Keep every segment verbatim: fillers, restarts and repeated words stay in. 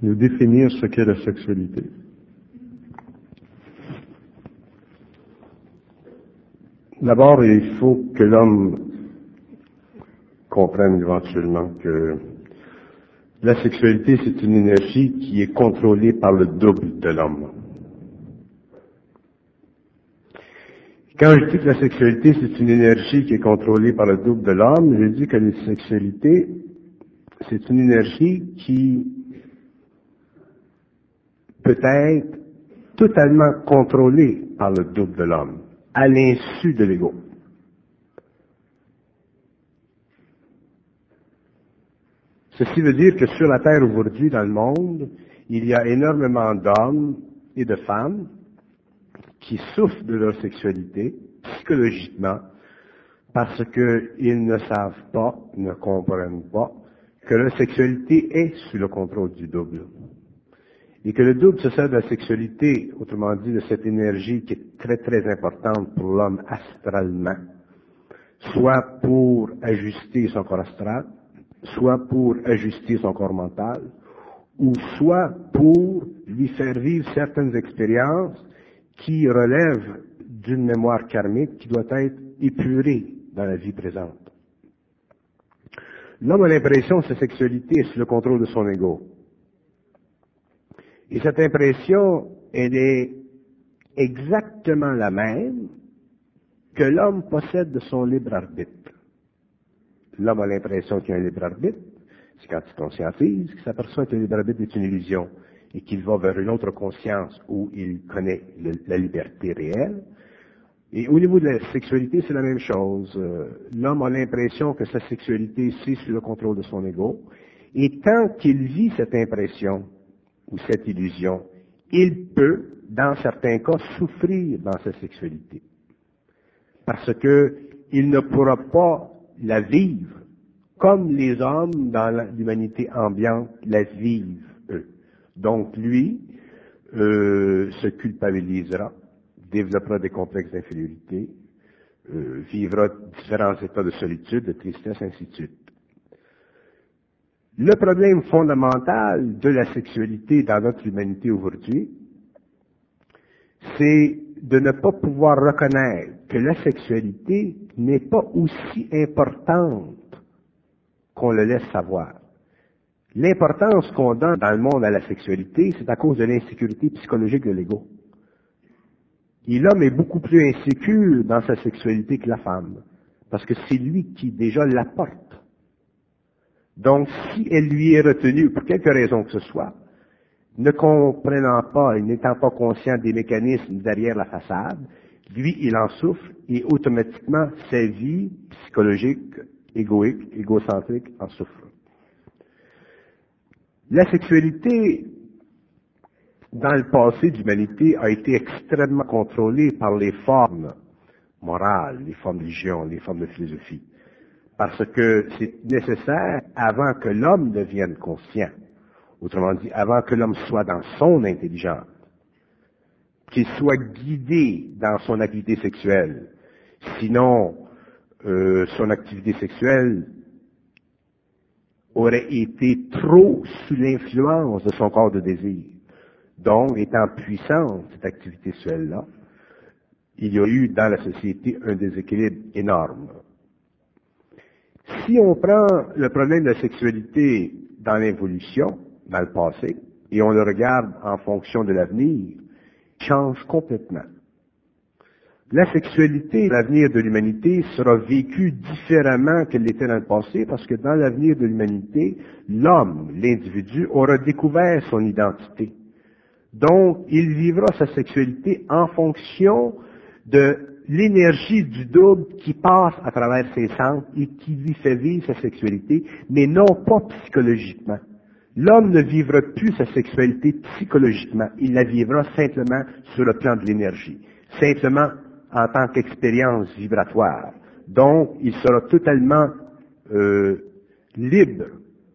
nous définir ce qu'est la sexualité. D'abord, il faut que l'homme comprenne éventuellement que la sexualité, c'est une énergie qui est contrôlée par le double de l'homme. Quand je dis que la sexualité, c'est une énergie qui est contrôlée par le double de l'homme, je dis que la sexualité, c'est une énergie qui peut être totalement contrôlée par le double de l'homme, à l'insu de l'ego. Ceci veut dire que sur la Terre aujourd'hui, dans le monde, il y a énormément d'hommes et de femmes qui souffrent de leur sexualité psychologiquement parce qu'ils ne savent pas, ne comprennent pas que leur sexualité est sous le contrôle du double. Et que le double se sert de la sexualité, autrement dit de cette énergie qui est très très importante pour l'homme astralement, soit pour ajuster son corps astral, soit pour ajuster son corps mental, ou soit pour lui faire vivre certaines expériences qui relèvent d'une mémoire karmique qui doit être épurée dans la vie présente. L'homme a l'impression que sa sexualité est sous le contrôle de son ego. Et cette impression, elle est exactement la même que l'homme possède de son libre arbitre. L'homme a l'impression qu'il y a un libre arbitre, c'est quand il conscientise qu'il s'aperçoit que le libre arbitre est une illusion et qu'il va vers une autre conscience où il connaît le, la liberté réelle. Et au niveau de la sexualité, c'est la même chose. Euh, l'homme a l'impression que sa sexualité est sous le contrôle de son ego, et tant qu'il vit cette impression ou cette illusion, il peut, dans certains cas, souffrir dans sa sexualité. Parce que il ne pourra pas la vivre comme les hommes dans l'humanité ambiante la vivent, eux. Donc, lui, euh, se culpabilisera, développera des complexes d'infériorité, euh, vivra différents états de solitude, de tristesse, ainsi de suite. Le problème fondamental de la sexualité dans notre humanité aujourd'hui, c'est de ne pas pouvoir reconnaître que la sexualité n'est pas aussi importante qu'on le laisse savoir. L'importance qu'on donne dans le monde à la sexualité, c'est à cause de l'insécurité psychologique de l'ego. Et l'homme est beaucoup plus insécure dans sa sexualité que la femme, parce que c'est lui qui déjà l'apporte. Donc, si elle lui est retenue, pour quelque raison que ce soit, ne comprenant pas et n'étant pas conscient des mécanismes derrière la façade, lui, il en souffre et automatiquement, sa vie psychologique, égoïque, égocentrique en souffre. La sexualité, dans le passé de l'humanité, a été extrêmement contrôlée par les formes morales, les formes de religion, les formes de philosophie. Parce que c'est nécessaire avant que l'homme devienne conscient. Autrement dit, avant que l'homme soit dans son intelligence, qu'il soit guidé dans son activité sexuelle. Sinon, euh, son activité sexuelle aurait été trop sous l'influence de son corps de désir. Donc, étant puissante, cette activité sexuelle-là, il y a eu dans la société un déséquilibre énorme. Si on prend le problème de la sexualité dans l'évolution, dans le passé, et on le regarde en fonction de l'avenir, il change complètement. La sexualité, l'avenir de l'humanité, sera vécue différemment qu'elle l'était dans le passé, parce que dans l'avenir de l'humanité, l'homme, l'individu, aura découvert son identité. Donc, il vivra sa sexualité en fonction de l'énergie du double qui passe à travers ses sens et qui lui fait vivre sa sexualité, mais non pas psychologiquement. L'homme ne vivra plus sa sexualité psychologiquement, il la vivra simplement sur le plan de l'énergie, simplement en tant qu'expérience vibratoire. Donc, il sera totalement euh, libre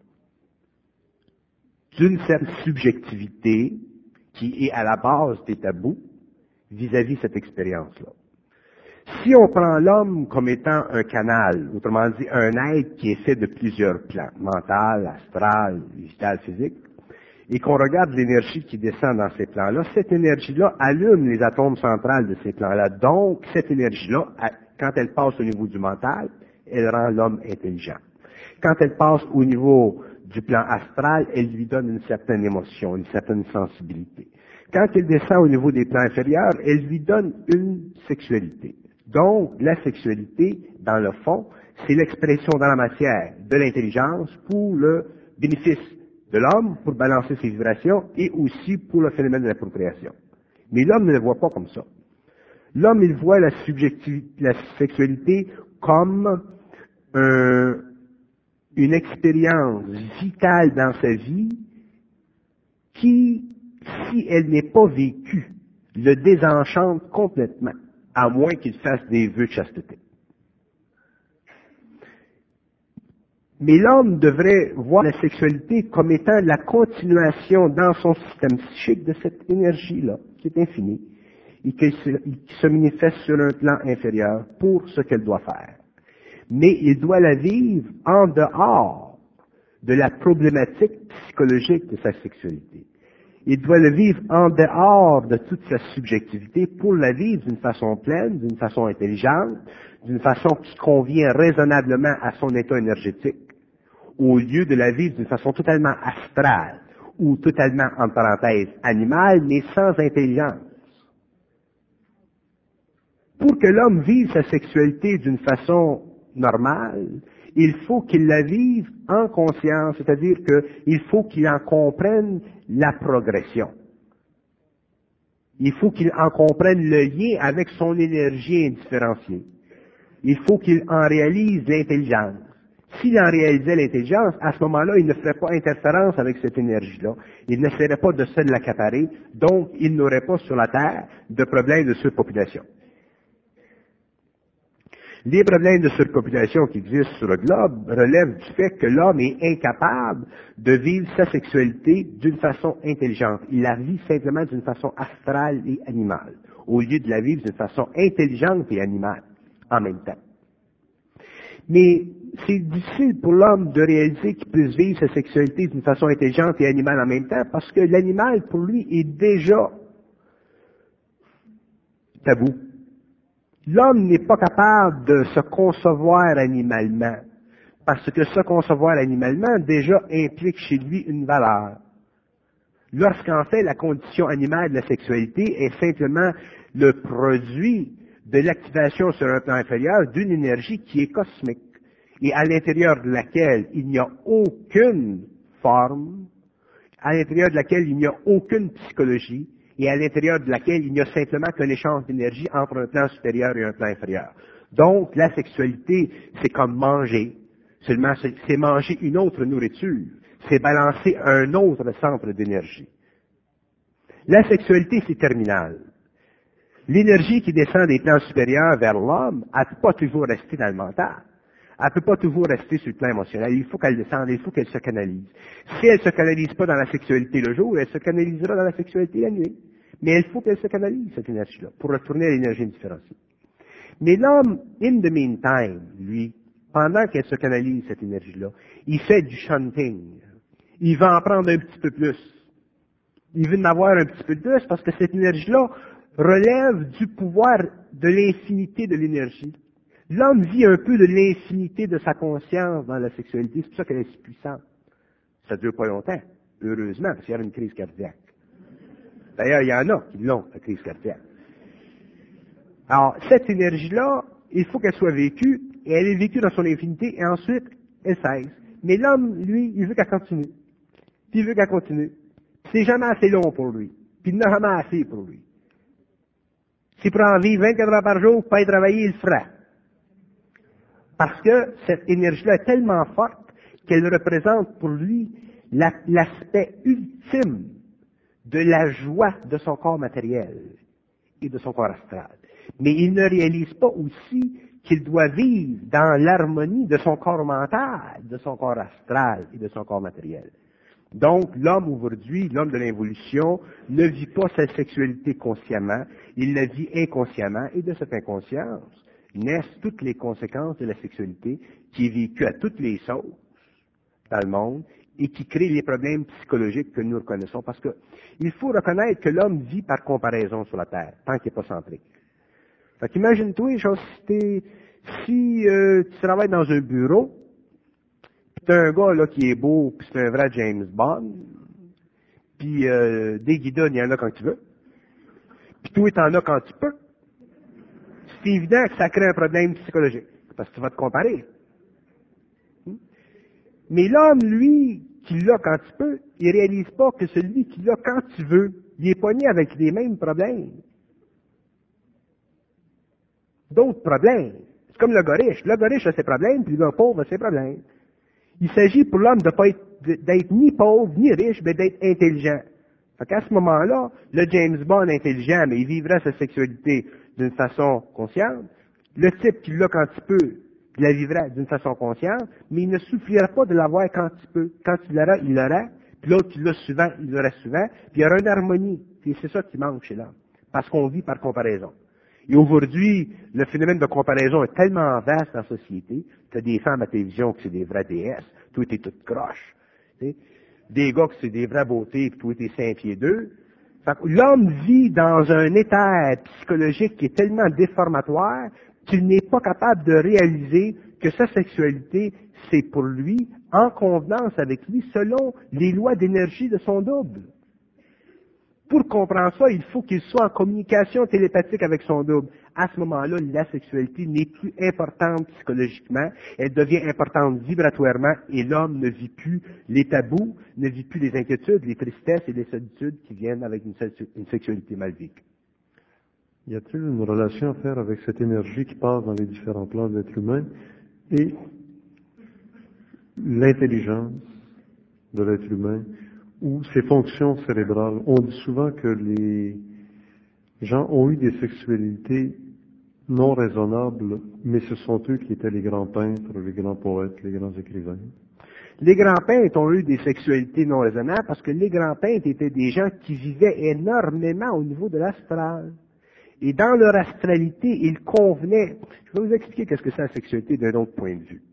d'une certaine subjectivité qui est à la base des tabous vis-à-vis de cette expérience-là. Si on prend l'homme comme étant un canal, autrement dit un être qui est fait de plusieurs plans, mental, astral, vital, physique, et qu'on regarde l'énergie qui descend dans ces plans-là, cette énergie-là allume les atomes centrales de ces plans-là. Donc, cette énergie-là, quand elle passe au niveau du mental, elle rend l'homme intelligent. Quand elle passe au niveau du plan astral, elle lui donne une certaine émotion, une certaine sensibilité. Quand elle descend au niveau des plans inférieurs, elle lui donne une sexualité. Donc, la sexualité, dans le fond, c'est l'expression dans la matière de l'intelligence pour le bénéfice de l'homme, pour balancer ses vibrations, et aussi pour le phénomène de la procréation. Mais l'homme ne le voit pas comme ça. L'homme, il voit la subjectivité, la sexualité comme un, une expérience vitale dans sa vie qui, si elle n'est pas vécue, le désenchante complètement, à moins qu'il fasse des vœux de chasteté. Mais l'homme devrait voir la sexualité comme étant la continuation dans son système psychique de cette énergie-là, qui est infinie, et qui se, qui se manifeste sur un plan inférieur pour ce qu'elle doit faire. Mais il doit la vivre en dehors de la problématique psychologique de sa sexualité. Il doit le vivre en dehors de toute sa subjectivité pour la vivre d'une façon pleine, d'une façon intelligente, d'une façon qui convient raisonnablement à son état énergétique, au lieu de la vivre d'une façon totalement astrale, ou totalement, en parenthèse, animale, mais sans intelligence. Pour que l'homme vive sa sexualité d'une façon normale, il faut qu'il la vive en conscience, c'est-à-dire qu'il faut qu'il en comprenne la progression. Il faut qu'il en comprenne le lien avec son énergie indifférenciée. Il faut qu'il en réalise l'intelligence. S'il en réalisait l'intelligence, à ce moment-là, il ne ferait pas interférence avec cette énergie-là. Il n'essaierait pas de se l'accaparer, donc il n'aurait pas sur la Terre de problème de surpopulation. Les problèmes de surpopulation qui existent sur le globe relèvent du fait que l'homme est incapable de vivre sa sexualité d'une façon intelligente. Il la vit simplement d'une façon astrale et animale, au lieu de la vivre d'une façon intelligente et animale en même temps. Mais c'est difficile pour l'homme de réaliser qu'il puisse vivre sa sexualité d'une façon intelligente et animale en même temps, parce que l'animal, pour lui, est déjà tabou. L'homme n'est pas capable de se concevoir animalement, parce que se concevoir animalement déjà implique chez lui une valeur. Lorsqu'en fait la condition animale de la sexualité est simplement le produit de l'activation sur un plan inférieur d'une énergie qui est cosmique, et à l'intérieur de laquelle il n'y a aucune forme, à l'intérieur de laquelle il n'y a aucune psychologie, et à l'intérieur de laquelle il n'y a simplement qu'un échange d'énergie entre un plan supérieur et un plan inférieur. Donc, la sexualité, c'est comme manger. Seulement, c'est manger une autre nourriture. C'est balancer un autre centre d'énergie. La sexualité, c'est terminal. L'énergie qui descend des plans supérieurs vers l'homme, elle ne peut pas toujours rester dans le mental. Elle ne peut pas toujours rester sur le plan émotionnel. Il faut qu'elle descende, il faut qu'elle se canalise. Si elle ne se canalise pas dans la sexualité le jour, elle se canalisera dans la sexualité la nuit. Mais il faut qu'elle se canalise, cette énergie-là, pour retourner à l'énergie indifférenciée. Mais l'homme, in the meantime, lui, pendant qu'elle se canalise, cette énergie-là, il fait du chanting. Il va en prendre un petit peu plus. Il veut en avoir un petit peu plus parce que cette énergie-là relève du pouvoir de l'infinité de l'énergie. L'homme vit un peu de l'infinité de sa conscience dans la sexualité, c'est pour ça qu'elle est si puissante. Ça ne dure pas longtemps, heureusement, s'il y a une crise cardiaque. D'ailleurs, il y en a qui l'ont, la crise cardiaque. Alors, cette énergie-là, il faut qu'elle soit vécue, et elle est vécue dans son infinité, et ensuite, elle cesse. Mais l'homme, lui, il veut qu'elle continue. Puis il veut qu'elle continue. Puis c'est jamais assez long pour lui. Puis il n'a jamais assez pour lui. S'il prend en vivre vingt-quatre heures par jour, pas y travailler, il le fera. Parce que cette énergie-là est tellement forte qu'elle représente pour lui la, l'aspect ultime de la joie de son corps matériel et de son corps astral. Mais il ne réalise pas aussi qu'il doit vivre dans l'harmonie de son corps mental, de son corps astral et de son corps matériel. Donc, l'homme aujourd'hui, l'homme de l'involution, ne vit pas sa sexualité consciemment, il la vit inconsciemment, et de cette inconscience naissent toutes les conséquences de la sexualité qui est vécue à toutes les sauces dans le monde et qui crée les problèmes psychologiques que nous reconnaissons. Parce que il faut reconnaître que l'homme vit par comparaison sur la Terre, tant qu'il n'est pas centré. Fait qu'imagine-toi, genre, si, t'es, si euh, tu travailles dans un bureau, puis t'as un gars là qui est beau, puis c'est un vrai James Bond, puis euh, des guidons, il y en a quand tu veux, puis toi, t'en as quand tu peux. C'est évident que ça crée un problème psychologique, parce que tu vas te comparer. Mais l'homme, lui, qui l'a quand tu peux, il réalise pas que celui qui l'a quand tu veux, il est pogné avec les mêmes problèmes. D'autres problèmes. C'est comme le gars riche. Le gars riche a ses problèmes, puis le gars pauvre a ses problèmes. Il s'agit pour l'homme de pas être, d'être ni pauvre, ni riche, mais d'être intelligent. Fait qu'à ce moment-là, le James Bond intelligent, mais il vivra sa sexualité d'une façon consciente. Le type qui l'a quand il peut, il la vivra d'une façon consciente, mais il ne suffira pas de l'avoir quand il peut. Quand il l'aura, il l'aura. Puis l'autre qui l'a souvent, il l'aura souvent. Puis il y aura une harmonie. Et c'est ça qui manque chez l'homme. Parce qu'on vit par comparaison. Et aujourd'hui, le phénomène de comparaison est tellement vaste dans la société. Tu as des femmes à télévision qui c'est des vraies déesses, tout est toute croche. Tu sais. Des gars qui c'est des vraies beautés, puis tout est cinq pieds deux. Fait que l'homme vit dans un état psychologique qui est tellement déformatoire qu'il n'est pas capable de réaliser que sa sexualité, c'est pour lui, en convenance avec lui, selon les lois d'énergie de son double. Pour comprendre ça, il faut qu'il soit en communication télépathique avec son double. À ce moment-là, la sexualité n'est plus importante psychologiquement, elle devient importante vibratoirement et l'homme ne vit plus les tabous, ne vit plus les inquiétudes, les tristesses et les solitudes qui viennent avec une, une sexualité mal vécue. Y a-t-il une relation à faire avec cette énergie qui passe dans les différents plans de l'être humain et l'intelligence de l'être humain ou ses fonctions cérébrales? On dit souvent que les gens ont eu des sexualités non raisonnables, mais ce sont eux qui étaient les grands peintres, les grands poètes, les grands écrivains. Les grands peintres ont eu des sexualités non raisonnables parce que les grands peintres étaient des gens qui vivaient énormément au niveau de l'astral. Et dans leur astralité, ils convenaient. Je vais vous expliquer qu'est-ce que c'est la sexualité d'un autre point de vue.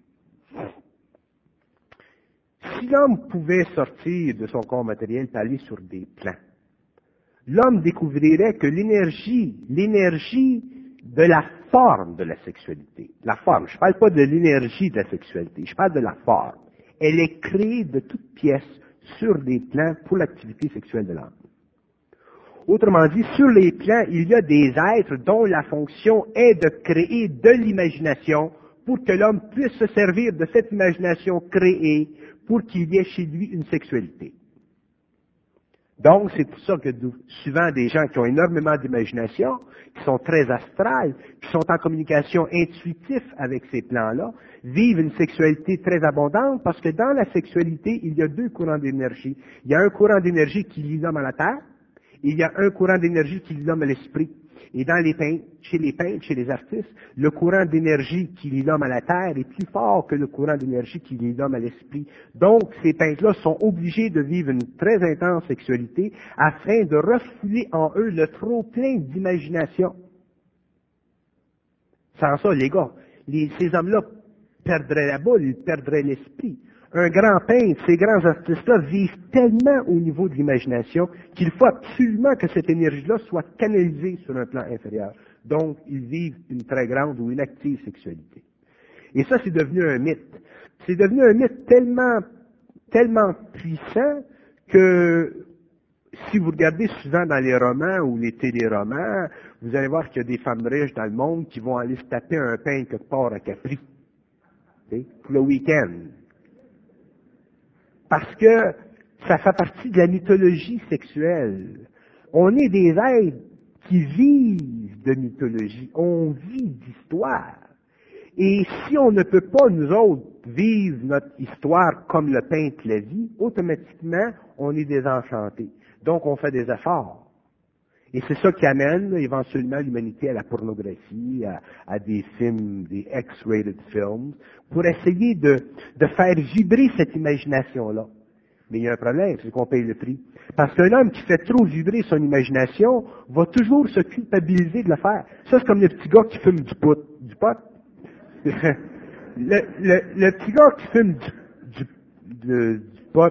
Si l'homme pouvait sortir de son corps matériel et aller sur des plans, l'homme découvrirait que l'énergie, l'énergie de la forme de la sexualité, la forme, je ne parle pas de l'énergie de la sexualité, je parle de la forme, elle est créée de toutes pièces sur des plans pour l'activité sexuelle de l'homme. Autrement dit, sur les plans, il y a des êtres dont la fonction est de créer de l'imagination pour que l'homme puisse se servir de cette imagination créée pour qu'il y ait chez lui une sexualité. Donc, c'est pour ça que souvent des gens qui ont énormément d'imagination, qui sont très astrales, qui sont en communication intuitive avec ces plans-là, vivent une sexualité très abondante parce que dans la sexualité, il y a deux courants d'énergie. Il y a un courant d'énergie qui lie l'homme à la terre, il y a un courant d'énergie qui lie l'homme à l'esprit. Et dans les peintres, chez les peintres, chez les artistes, le courant d'énergie qui lie l'homme à la terre est plus fort que le courant d'énergie qui lie l'homme à l'esprit. Donc, ces peintres-là sont obligés de vivre une très intense sexualité afin de refouler en eux le trop-plein d'imagination. Sans ça, les gars, les, ces hommes-là perdraient la boule, ils perdraient l'esprit. Un grand peintre, ces grands artistes-là vivent tellement au niveau de l'imagination qu'il faut absolument que cette énergie-là soit canalisée sur un plan inférieur. Donc, ils vivent une très grande ou une active sexualité. Et ça, c'est devenu un mythe. C'est devenu un mythe tellement, tellement puissant que si vous regardez souvent dans les romans ou les téléromans, vous allez voir qu'il y a des femmes riches dans le monde qui vont aller se taper un peintre quelque part à Capri, pour le week-end. Parce que ça fait partie de la mythologie sexuelle. On est des êtres qui vivent de mythologie, on vit d'histoire. Et si on ne peut pas, nous autres, vivre notre histoire comme le peintre la vit, automatiquement, on est désenchanté. Donc, on fait des efforts. Et c'est ça qui amène éventuellement l'humanité à la pornographie, à, à des films, des X-rated films, pour essayer de, de faire vibrer cette imagination-là. Mais il y a un problème, c'est qu'on paye le prix. Parce qu'un homme qui fait trop vibrer son imagination va toujours se culpabiliser de le faire. Ça, c'est comme le petit gars qui fume du pot. Du pot? le, le, le petit gars qui fume du, du, de, pot,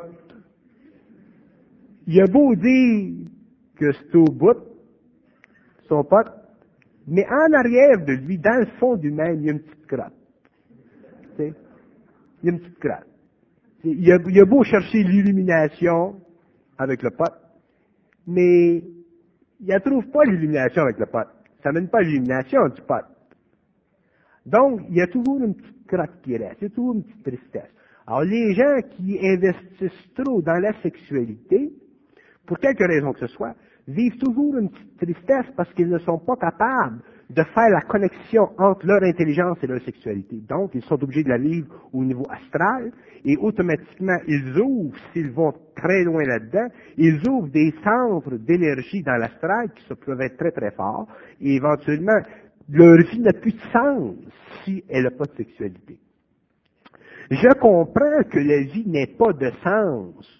il a beau dire que c'est au bout, son pot, mais en arrière de lui, dans le fond du même, il y a une petite crotte. Tu sais? Il y a une petite crotte. Il a, il a beau chercher l'illumination avec le pot, mais il ne trouve pas l'illumination avec le pot. Ça ne mène pas à l'illumination du pot. Donc, il y a toujours une petite crotte qui reste, il y a toujours une petite tristesse. Alors, les gens qui investissent trop dans la sexualité, pour quelque raison que ce soit, vivent toujours une petite tristesse parce qu'ils ne sont pas capables de faire la connexion entre leur intelligence et leur sexualité. Donc, ils sont obligés de la vivre au niveau astral et automatiquement, ils ouvrent, s'ils vont très loin là-dedans, ils ouvrent des centres d'énergie dans l'astral qui se peuvent être très très forts et éventuellement, leur vie n'a plus de sens si elle n'a pas de sexualité. Je comprends que la vie n'ait pas de sens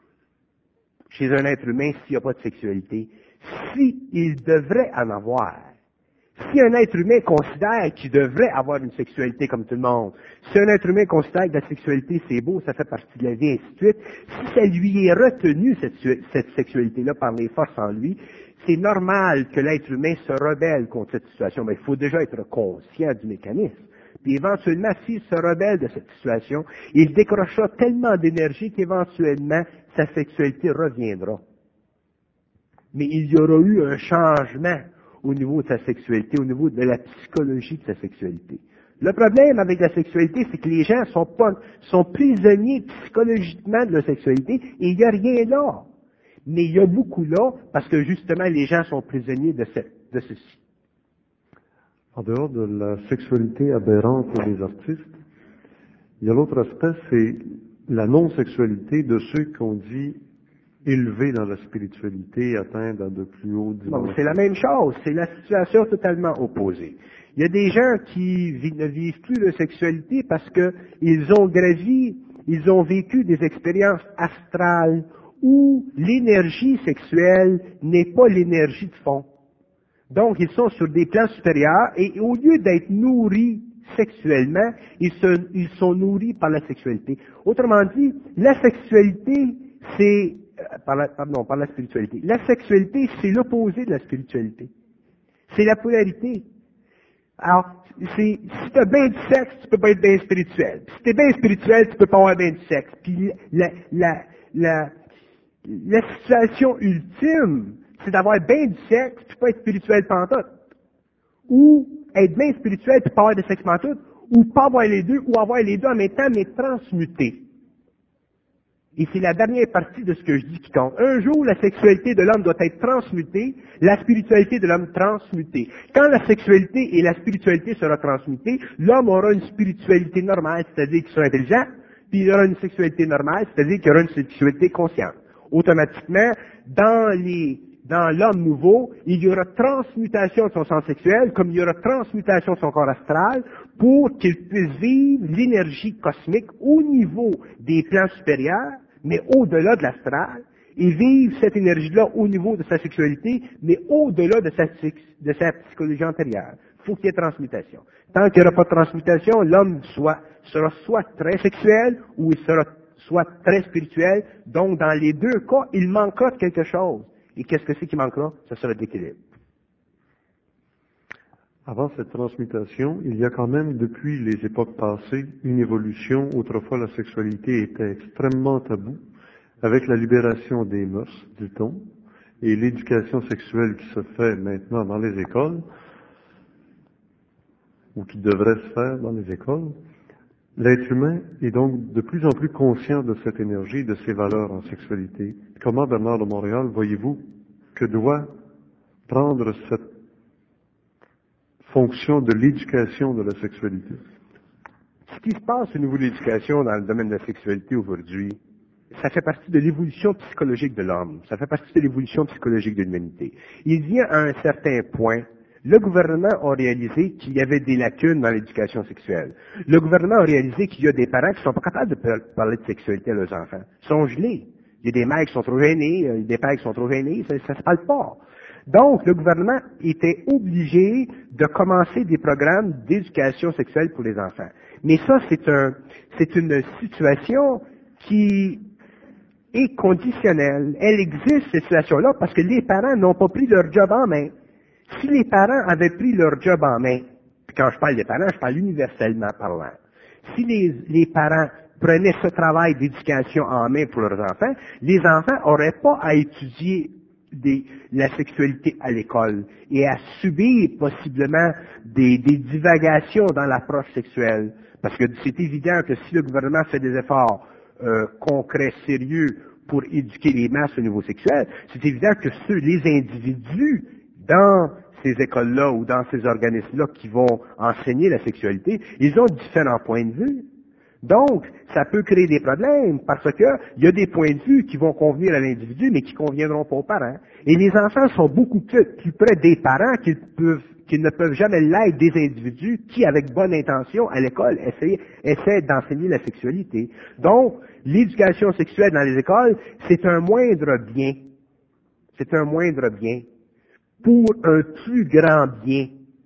chez un être humain s'il n'y a pas de sexualité, s'il devrait en avoir. Si un être humain considère qu'il devrait avoir une sexualité comme tout le monde, si un être humain considère que la sexualité c'est beau, ça fait partie de la vie, ainsi de suite, si ça lui est retenu, cette, cette sexualité-là, par les forces en lui, c'est normal que l'être humain se rebelle contre cette situation, mais il faut déjà être conscient du mécanisme. Puis éventuellement, s'il se rebelle de cette situation, il décrochera tellement d'énergie qu'éventuellement, sa sexualité reviendra. Mais il y aura eu un changement au niveau de sa sexualité, au niveau de la psychologie de sa sexualité. Le problème avec la sexualité, c'est que les gens sont, pas, sont prisonniers psychologiquement de la sexualité et il n'y a rien là. Mais il y a beaucoup là parce que justement les gens sont prisonniers de, ce, de ceci. En dehors de la sexualité aberrante des artistes, il y a l'autre aspect, c'est la non-sexualité de ceux qu'on dit élevés dans la spiritualité, atteints dans de plus hauts dimensions. Bon, c'est la même chose, c'est la situation totalement opposée. Il y a des gens qui vi- ne vivent plus de sexualité parce qu'ils ont gravi, ils ont vécu des expériences astrales où l'énergie sexuelle n'est pas l'énergie de fond. Donc, ils sont sur des plans supérieurs et au lieu d'être nourris sexuellement, ils, se, ils sont nourris par la sexualité. Autrement dit, la sexualité, c'est, euh, par la, pardon, par la spiritualité. La sexualité, c'est l'opposé de la spiritualité. C'est la polarité. Alors, c'est, si tu as bien du sexe, tu peux pas être bien spirituel. Si tu es bien spirituel, tu peux pas avoir bien du sexe. Puis la, la, la, la situation ultime, c'est d'avoir bien du sexe, puis pas être spirituel pantoute. Ou être bien spirituel, puis pas avoir de sexe pantoute, ou pas avoir les deux, ou avoir les deux en même temps, mais transmuter. Et c'est la dernière partie de ce que je dis qui compte. Un jour, la sexualité de l'homme doit être transmutée, la spiritualité de l'homme transmutée. Quand la sexualité et la spiritualité seront transmutées, l'homme aura une spiritualité normale, c'est-à-dire qu'il sera intelligent, puis il aura une sexualité normale, c'est-à-dire qu'il aura une sexualité consciente. Automatiquement, dans les, dans l'homme nouveau, il y aura transmutation de son sens sexuel, comme il y aura transmutation de son corps astral, pour qu'il puisse vivre l'énergie cosmique au niveau des plans supérieurs, mais au-delà de l'astral, et vivre cette énergie-là au niveau de sa sexualité, mais au-delà de sa, de sa psychologie antérieure. Il faut qu'il y ait transmutation. Tant qu'il n'y aura pas de transmutation, l'homme soit, sera soit très sexuel, ou il sera soit très spirituel. Donc, dans les deux cas, il manquera de quelque chose. Et qu'est-ce que c'est qui manquera? Ce sera l'équilibre. Avant cette transmutation, il y a quand même, depuis les époques passées, une évolution. Autrefois, la sexualité était extrêmement taboue, avec la libération des mœurs, dit-on, et l'éducation sexuelle qui se fait maintenant dans les écoles, ou qui devrait se faire dans les écoles. L'être humain est donc de plus en plus conscient de cette énergie, de ses valeurs en sexualité. Comment, Bernard de Montréal, voyez-vous que doit prendre cette fonction de l'éducation de la sexualité? Ce qui se passe au niveau de l'éducation dans le domaine de la sexualité aujourd'hui, ça fait partie de l'évolution psychologique de l'homme. Ça fait partie de l'évolution psychologique de l'humanité. Il vient à un certain point, le gouvernement a réalisé qu'il y avait des lacunes dans l'éducation sexuelle. Le gouvernement a réalisé qu'il y a des parents qui ne sont pas capables de parler de sexualité à leurs enfants. Ils sont gelés. Il y a des mères qui sont trop gênées, des pères qui sont trop gênés, ça ne se parle pas. Donc, le gouvernement était obligé de commencer des programmes d'éducation sexuelle pour les enfants. Mais ça, c'est un, c'est une situation qui, est conditionnelle. Elle existe, cette situation-là, parce que les parents n'ont pas pris leur job en main. Si les parents avaient pris leur job en main, puis quand je parle des parents, je parle universellement parlant, si les, les parents prenaient ce travail d'éducation en main pour leurs enfants, les enfants n'auraient pas à étudier des, la sexualité à l'école et à subir possiblement des, des divagations dans l'approche sexuelle. Parce que c'est évident que si le gouvernement fait des efforts euh, concrets, sérieux, pour éduquer les masses au niveau sexuel, c'est évident que ceux, les individus dans ces écoles-là ou dans ces organismes-là qui vont enseigner la sexualité, ils ont différents points de vue. Donc, ça peut créer des problèmes parce que il y a des points de vue qui vont convenir à l'individu, mais qui conviendront pas aux parents. Et les enfants sont beaucoup plus, plus près des parents qu'ils peuvent, qu'ils ne peuvent jamais l'être des individus qui, avec bonne intention, à l'école, essaient, essaient d'enseigner la sexualité. Donc, l'éducation sexuelle dans les écoles, c'est un moindre bien. C'est un moindre bien pour un plus grand bien.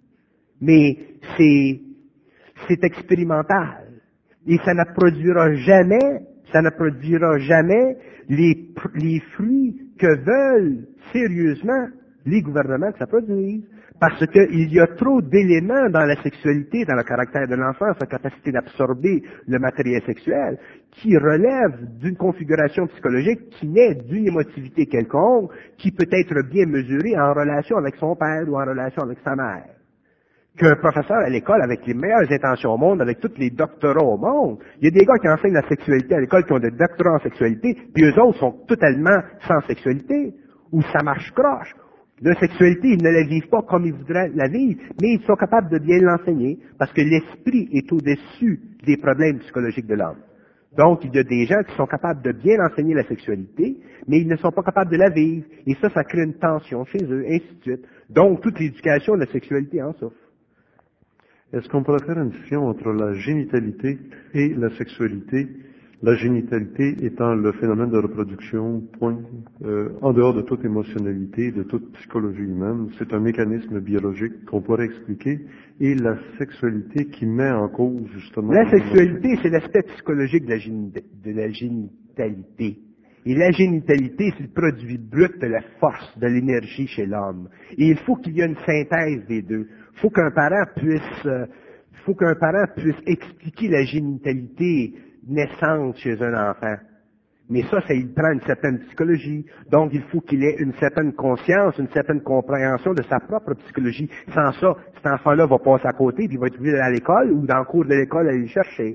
Mais c'est, c'est expérimental. Et ça ne produira jamais, ça ne produira jamais les, les fruits que veulent sérieusement les gouvernements que ça produise. Parce qu'il y a trop d'éléments dans la sexualité, dans le caractère de l'enfant, sa capacité d'absorber le matériel sexuel, qui relèvent d'une configuration psychologique qui naît d'une émotivité quelconque, qui peut être bien mesurée en relation avec son père ou en relation avec sa mère. Qu'un professeur à l'école, avec les meilleures intentions au monde, avec tous les doctorats au monde, il y a des gars qui enseignent la sexualité à l'école qui ont des doctorats en sexualité, puis eux autres sont totalement sans sexualité, ou ça marche croche. La sexualité, ils ne la vivent pas comme ils voudraient la vivre, mais ils sont capables de bien l'enseigner, parce que l'esprit est au-dessus des problèmes psychologiques de l'homme. Donc, il y a des gens qui sont capables de bien enseigner la sexualité, mais ils ne sont pas capables de la vivre. Et ça, ça crée une tension chez eux, ainsi de suite. Donc, toute l'éducation de la sexualité en souffre. Est-ce qu'on pourrait faire une distinction entre la génitalité et la sexualité? La génitalité étant le phénomène de reproduction, point, euh, en dehors de toute émotionnalité, de toute psychologie humaine. C'est un mécanisme biologique qu'on pourrait expliquer. Et la sexualité qui met en cause, justement... La sexualité, c'est l'aspect psychologique de la, géni- de la génitalité. Et la génitalité, c'est le produit brut de la force, de l'énergie chez l'homme. Et il faut qu'il y ait une synthèse des deux. Il faut qu'un parent puisse, euh, faut qu'un parent puisse expliquer la génitalité naissante chez un enfant. Mais ça, ça il prend une certaine psychologie. Donc, il faut qu'il ait une certaine conscience, une certaine compréhension de sa propre psychologie. Sans ça, cet enfant-là va passer à côté, puis il va être obligé d'aller à l'école ou dans le cours de l'école aller le chercher.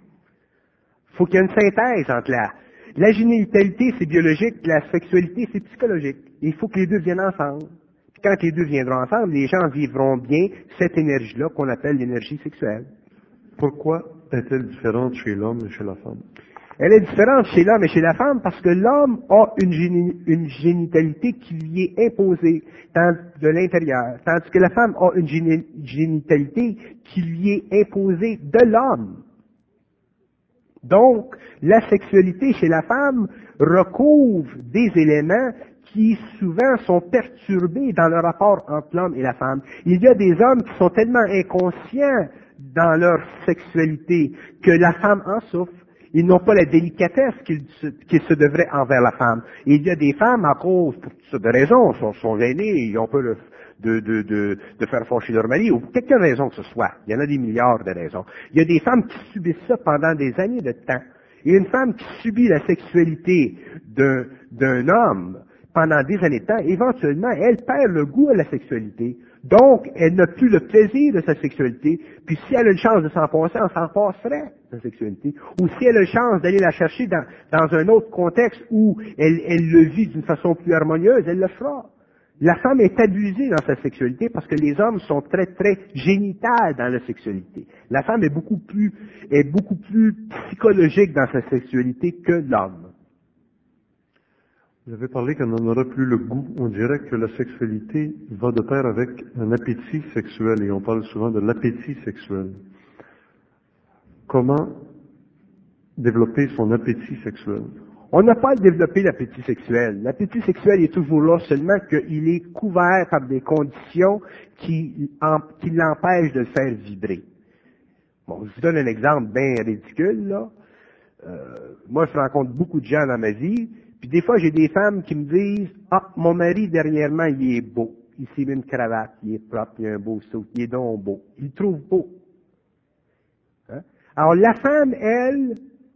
Il faut qu'il y ait une synthèse entre la, la génitalité, c'est biologique, la sexualité, c'est psychologique. Il faut que les deux viennent ensemble. Puis quand les deux viendront ensemble, les gens vivront bien cette énergie-là qu'on appelle l'énergie sexuelle. Pourquoi est-elle différente chez l'homme et chez la femme? Elle est différente chez l'homme et chez la femme parce que l'homme a une, géni- une génitalité qui lui est imposée tant de l'intérieur, tandis que la femme a une géni- génitalité qui lui est imposée de l'homme. Donc, la sexualité chez la femme recouvre des éléments qui souvent sont perturbés dans le rapport entre l'homme et la femme. Il y a des hommes qui sont tellement inconscients dans leur sexualité que la femme en souffre. Ils n'ont pas la délicatesse qu'ils se, qu'ils se devraient envers la femme. Et il y a des femmes, à cause, pour toutes sortes de raisons, sont, sont gênées, ils ont peur de, de, de, de, de faire fâcher leur mari, ou pour quelque raison que ce soit. Il y en a des milliards de raisons. Il y a des femmes qui subissent ça pendant des années de temps. Et une femme qui subit la sexualité d'un, d'un homme pendant des années de temps, éventuellement, elle perd le goût à la sexualité. Donc, elle n'a plus le plaisir de sa sexualité. Puis si elle a une chance de s'en passer, elle s'en passerait de sa sexualité. Ou si elle a une chance d'aller la chercher dans, dans un autre contexte où elle, elle le vit d'une façon plus harmonieuse, elle le fera. La femme est abusée dans sa sexualité parce que les hommes sont très, très génitales dans la sexualité. La femme est beaucoup plus, est beaucoup plus psychologique dans sa sexualité que l'homme. Vous avez parlé qu'on n'en aura plus le goût. On dirait que la sexualité va de pair avec un appétit sexuel, et on parle souvent de l'appétit sexuel. Comment développer son appétit sexuel? On n'a pas à développer l'appétit sexuel. L'appétit sexuel est toujours là, seulement qu'il est couvert par des conditions qui, en, qui l'empêchent de le faire vibrer. Bon, je vous donne un exemple bien ridicule, là. euh, moi, je rencontre beaucoup de gens dans ma vie, puis des fois, j'ai des femmes qui me disent, ah, mon mari, dernièrement, il est beau. Il s'est mis une cravate, il est propre, il a un beau saut, il est donc beau. Il le trouve beau. Hein? Alors, la femme, elle,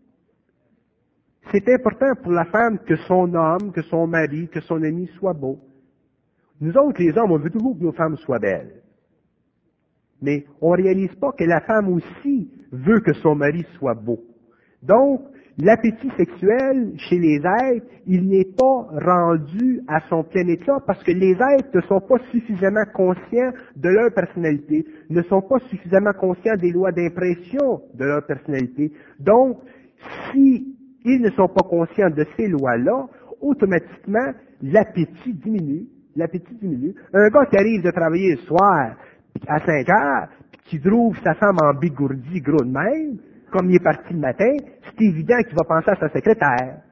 c'est important pour la femme que son homme, que son mari, que son ami soit beau. Nous autres, les hommes, on veut toujours que nos femmes soient belles. Mais on ne réalise pas que la femme aussi veut que son mari soit beau. Donc, l'appétit sexuel chez les êtres, il n'est pas rendu à son plein éclat parce que les êtres ne sont pas suffisamment conscients de leur personnalité, ne sont pas suffisamment conscients des lois d'impression de leur personnalité. Donc, si ils ne sont pas conscients de ces lois-là, automatiquement, l'appétit diminue. L'appétit diminue. Un gars qui arrive de travailler le soir à cinq heures, puis qui trouve sa femme en bigourdi gros de même, comme il est parti le matin, c'est évident qu'il va penser à sa secrétaire.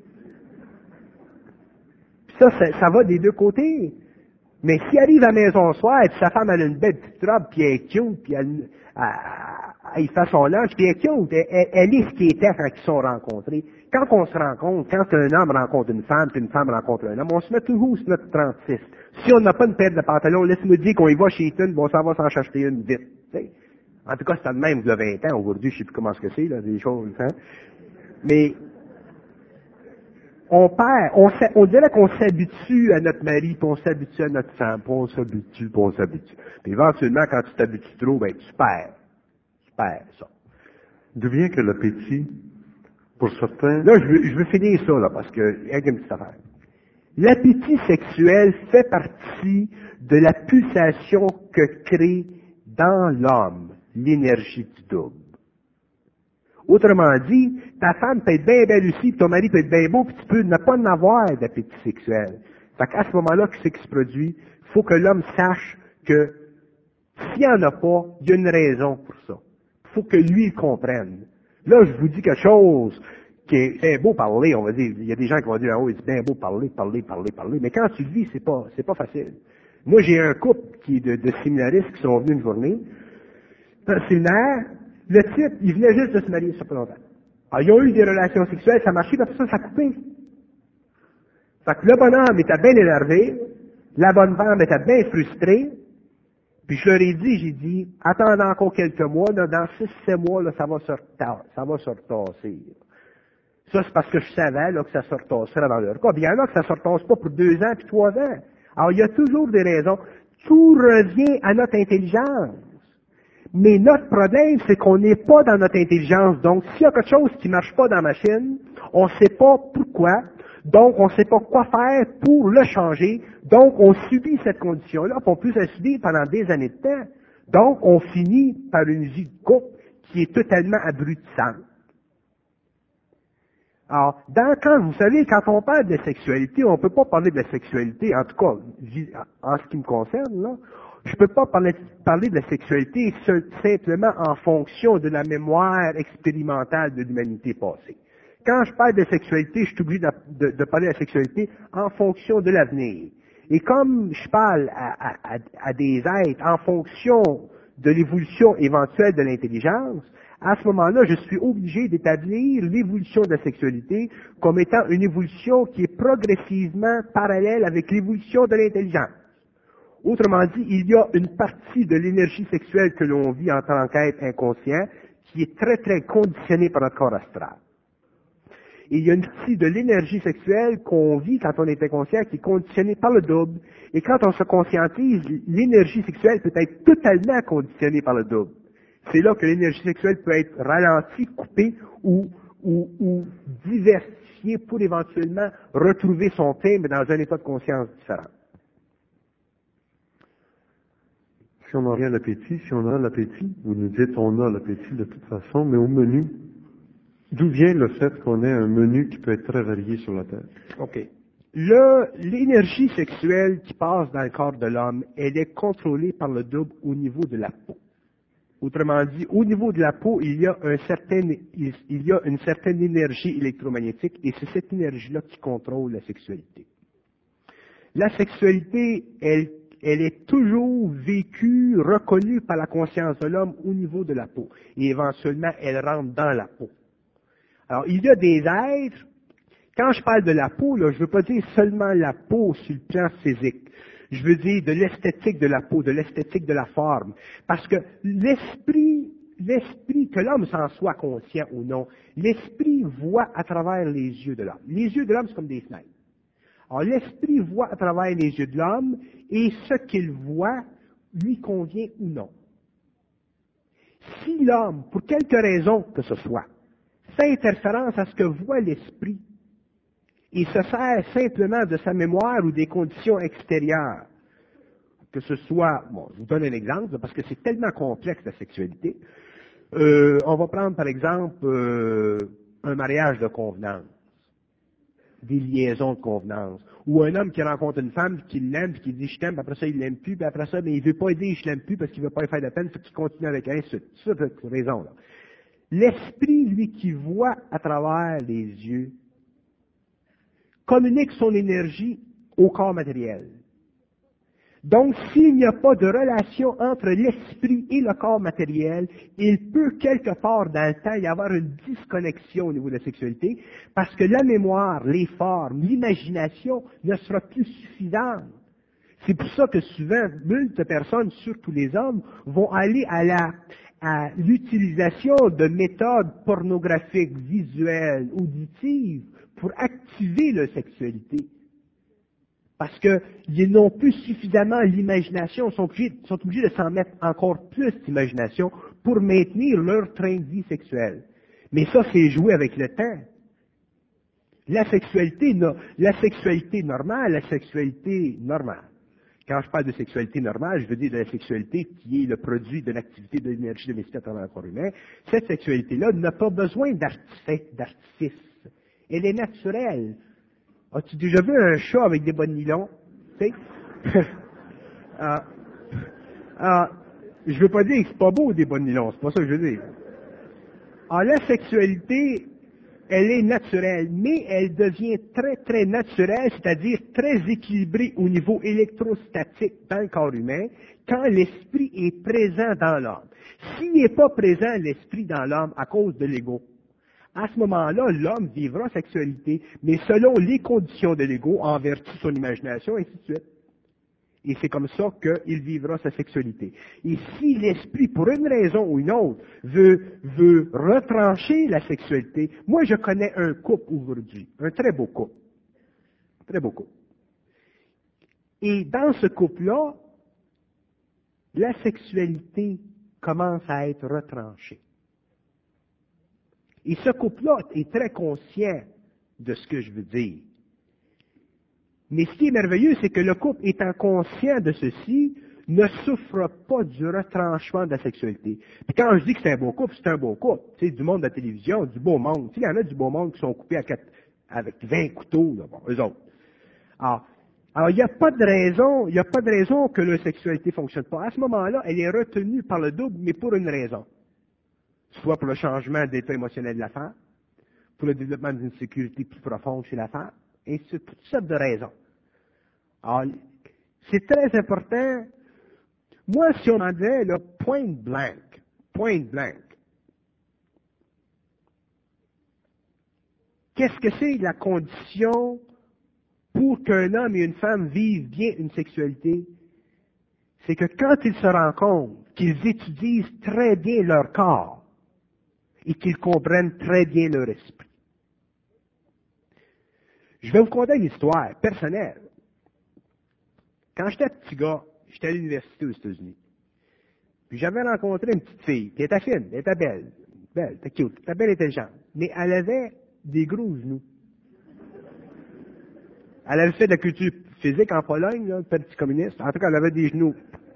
Puis ça, ça, ça va des deux côtés. Mais s'il arrive à la maison le soir, et puis sa femme elle a une belle petite robe, puis elle est cute, puis elle, elle, elle, il fait son lunch, puis elle est cute, elle, elle, elle est ce qui était quand ils sont rencontrés. Quand on se rencontre, quand un homme rencontre une femme, puis une femme rencontre un homme, on se met toujours sur notre trente-six. Si on n'a pas une paire de pantalons, laisse-moi dire qu'on y va chez Eaton, bon, ça va s'en acheter une vite. T'sais. En tout cas, c'était le même il y a vingt ans. Aujourd'hui, je sais plus comment ce que c'est, là, des choses, hein. Mais, on perd, on, on dirait qu'on s'habitue à notre mari, puis on s'habitue à notre femme, puis on s'habitue, puis on s'habitue. Puis éventuellement, quand tu t'habitues trop, ben, tu perds. Tu perds ça. D'où vient que l'appétit, pour certains... Là, je veux, je veux finir ça, là, parce que, il y a une petite affaire. L'appétit sexuel fait partie de la pulsation que crée dans l'homme l'énergie du double. Autrement dit, ta femme peut être bien belle aussi, puis ton mari peut être bien beau, puis tu peux ne pas en avoir d'appétit sexuel. Fait qu'à ce moment-là, qu'est-ce qui se produit? Il faut que l'homme sache que s'il n'y en a pas, il y a une raison pour ça. Il faut que lui le comprenne. Là, je vous dis quelque chose qui est bien beau parler, on va dire. Il y a des gens qui vont dire, ah oui, c'est bien beau parler, parler, parler, parler. Mais quand tu le vis, c'est pas, c'est pas facile. Moi, j'ai un couple qui est de, de séminaristes qui sont venus une journée. Dans le séminaire, le type, il venait juste de se marier, ça fait pas longtemps. Alors, ils ont eu des relations sexuelles, ça marchait, puis après ça, ça a coupé. Fait que le bonhomme était bien énervé, la bonne femme était bien frustrée, puis je leur ai dit, j'ai dit, attendez encore quelques mois, là, dans six, sept mois, là, ça va se retasser, ça va se retasser. Ça, c'est parce que je savais, là, que ça se retasserait dans leur cas. Bien, il y en a que ça se retasse pas pour deux ans puis trois ans. Alors, il y a toujours des raisons. Tout revient à notre intelligence. Mais notre problème, c'est qu'on n'est pas dans notre intelligence. Donc, s'il y a quelque chose qui ne marche pas dans la machine, on ne sait pas pourquoi. Donc, on ne sait pas quoi faire pour le changer. Donc, on subit cette condition-là, puis on peut la subir pendant des années de temps. Donc, on finit par une vie de couple qui est totalement abrutissante. Alors, dans, quand, vous savez, quand on parle de sexualité, on ne peut pas parler de la sexualité, en tout cas, en ce qui me concerne, là, je ne peux pas parler, parler de la sexualité simplement en fonction de la mémoire expérimentale de l'humanité passée. Quand je parle de sexualité, je suis obligé de, de, de parler de la sexualité en fonction de l'avenir. Et comme je parle à, à, à des êtres en fonction de l'évolution éventuelle de l'intelligence, à ce moment-là, je suis obligé d'établir l'évolution de la sexualité comme étant une évolution qui est progressivement parallèle avec l'évolution de l'intelligence. Autrement dit, il y a une partie de l'énergie sexuelle que l'on vit en tant qu'être inconscient qui est très très conditionnée par notre corps astral. Et il y a une partie de l'énergie sexuelle qu'on vit quand on est inconscient qui est conditionnée par le double. Et quand on se conscientise, l'énergie sexuelle peut être totalement conditionnée par le double. C'est là que l'énergie sexuelle peut être ralentie, coupée ou, ou, ou diversifiée pour éventuellement retrouver son thème dans un état de conscience différent. Si on a rien l'appétit, si on a l'appétit, vous nous dites on a l'appétit de toute façon, mais au menu, d'où vient le fait qu'on ait un menu qui peut être très varié sur la Terre? OK. Le, l'énergie sexuelle qui passe dans le corps de l'homme, elle est contrôlée par le double au niveau de la peau. Autrement dit, au niveau de la peau, il y a un certain, il, il y a une certaine énergie électromagnétique et c'est cette énergie-là qui contrôle la sexualité. La sexualité, elle, elle est toujours vécue, reconnue par la conscience de l'homme au niveau de la peau. Et éventuellement, elle rentre dans la peau. Alors, il y a des êtres, quand je parle de la peau, là, je ne veux pas dire seulement la peau sur le plan physique. Je veux dire de l'esthétique de la peau, de l'esthétique de la forme. Parce que l'esprit, l'esprit, que l'homme s'en soit conscient ou non, l'esprit voit à travers les yeux de l'homme. Les yeux de l'homme, c'est comme des fenêtres. Alors, l'esprit voit à travers les yeux de l'homme et ce qu'il voit lui convient ou non. Si l'homme, pour quelque raison que ce soit, fait interférence à ce que voit l'esprit, il se sert simplement de sa mémoire ou des conditions extérieures, que ce soit, bon, je vous donne un exemple, parce que c'est tellement complexe la sexualité. Euh, on va prendre par exemple euh, un mariage de convenance, des liaisons de convenance, ou un homme qui rencontre une femme, qui l'aime, puis qui dit je t'aime, puis après ça il l'aime plus, puis après ça, mais il veut pas dire je l'aime plus parce qu'il veut pas lui faire de peine, faut qu'il continue avec elle, c'est ça cette raison-là. L'esprit, lui, qui voit à travers les yeux, communique son énergie au corps matériel. Donc, s'il n'y a pas de relation entre l'esprit et le corps matériel, il peut quelque part dans le temps y avoir une disconnexion au niveau de la sexualité, parce que la mémoire, les formes, l'imagination ne sera plus suffisante. C'est pour ça que souvent, multiples personnes, surtout les hommes, vont aller à la à l'utilisation de méthodes pornographiques, visuelles, auditives, pour activer leur sexualité. Parce qu'ils n'ont plus suffisamment l'imagination, ils sont obligés, sont obligés de s'en mettre encore plus d'imagination pour maintenir leur train de vie sexuel. Mais ça, c'est jouer avec le temps. La sexualité, la sexualité normale, la sexualité normale. Quand je parle de sexualité normale, je veux dire de la sexualité qui est le produit d'une activité de l'énergie domestique à travers le corps humain. Cette sexualité-là n'a pas besoin d'artifice. Elle est naturelle. As-tu déjà vu un chat avec des bas de nylon? Tu sais? ah, ah, je veux pas dire que c'est pas beau des bas de nylon, c'est pas ça que je veux dire. Alors, la sexualité, elle est naturelle, mais elle devient très, très naturelle, c'est-à-dire très équilibrée au niveau électrostatique dans le corps humain, quand l'esprit est présent dans l'homme. S'il n'est pas présent l'esprit dans l'homme à cause de l'ego, à ce moment-là, l'homme vivra sexualité, mais selon les conditions de l'ego, en vertu de son imagination, et ainsi de suite. Et c'est comme ça qu'il vivra sa sexualité. Et si l'esprit, pour une raison ou une autre, veut, veut retrancher la sexualité, moi je connais un couple aujourd'hui, un très beau couple. Très beau couple. Et dans ce couple-là, la sexualité commence à être retranchée. Et ce couple-là est très conscient de ce que je veux dire. Mais ce qui est merveilleux, c'est que le couple, étant conscient de ceci, ne souffre pas du retranchement de la sexualité. Puis quand je dis que c'est un beau couple, c'est un beau couple. C'est du monde de la télévision, du beau monde. Il y en a du beau monde qui sont coupés à quatre, avec vingt couteaux, là, bon, eux autres. Alors, alors il n'y a pas de raison, il n'y a pas de raison que leur sexualité ne fonctionne pas. À ce moment-là, elle est retenue par le double, mais pour une raison. Soit pour le changement d'état émotionnel de la femme, pour le développement d'une sécurité plus profonde chez la femme, et c'est toutes sortes de raisons. Alors, c'est très important. Moi, si on m'en disait, là, point blank, point blank, qu'est-ce que c'est la condition pour qu'un homme et une femme vivent bien une sexualité? C'est que quand ils se rencontrent, qu'ils étudient très bien leur corps et qu'ils comprennent très bien leur esprit. Je vais vous conter une histoire personnelle. Quand j'étais petit gars, j'étais à l'université aux États-Unis. Puis j'avais rencontré une petite fille qui était fine, elle était belle, belle, elle était cute, elle était belle intelligente, mais elle avait des gros genoux. Elle avait fait de la culture physique en Pologne, là, le parti communiste. En tout cas, elle avait des genoux.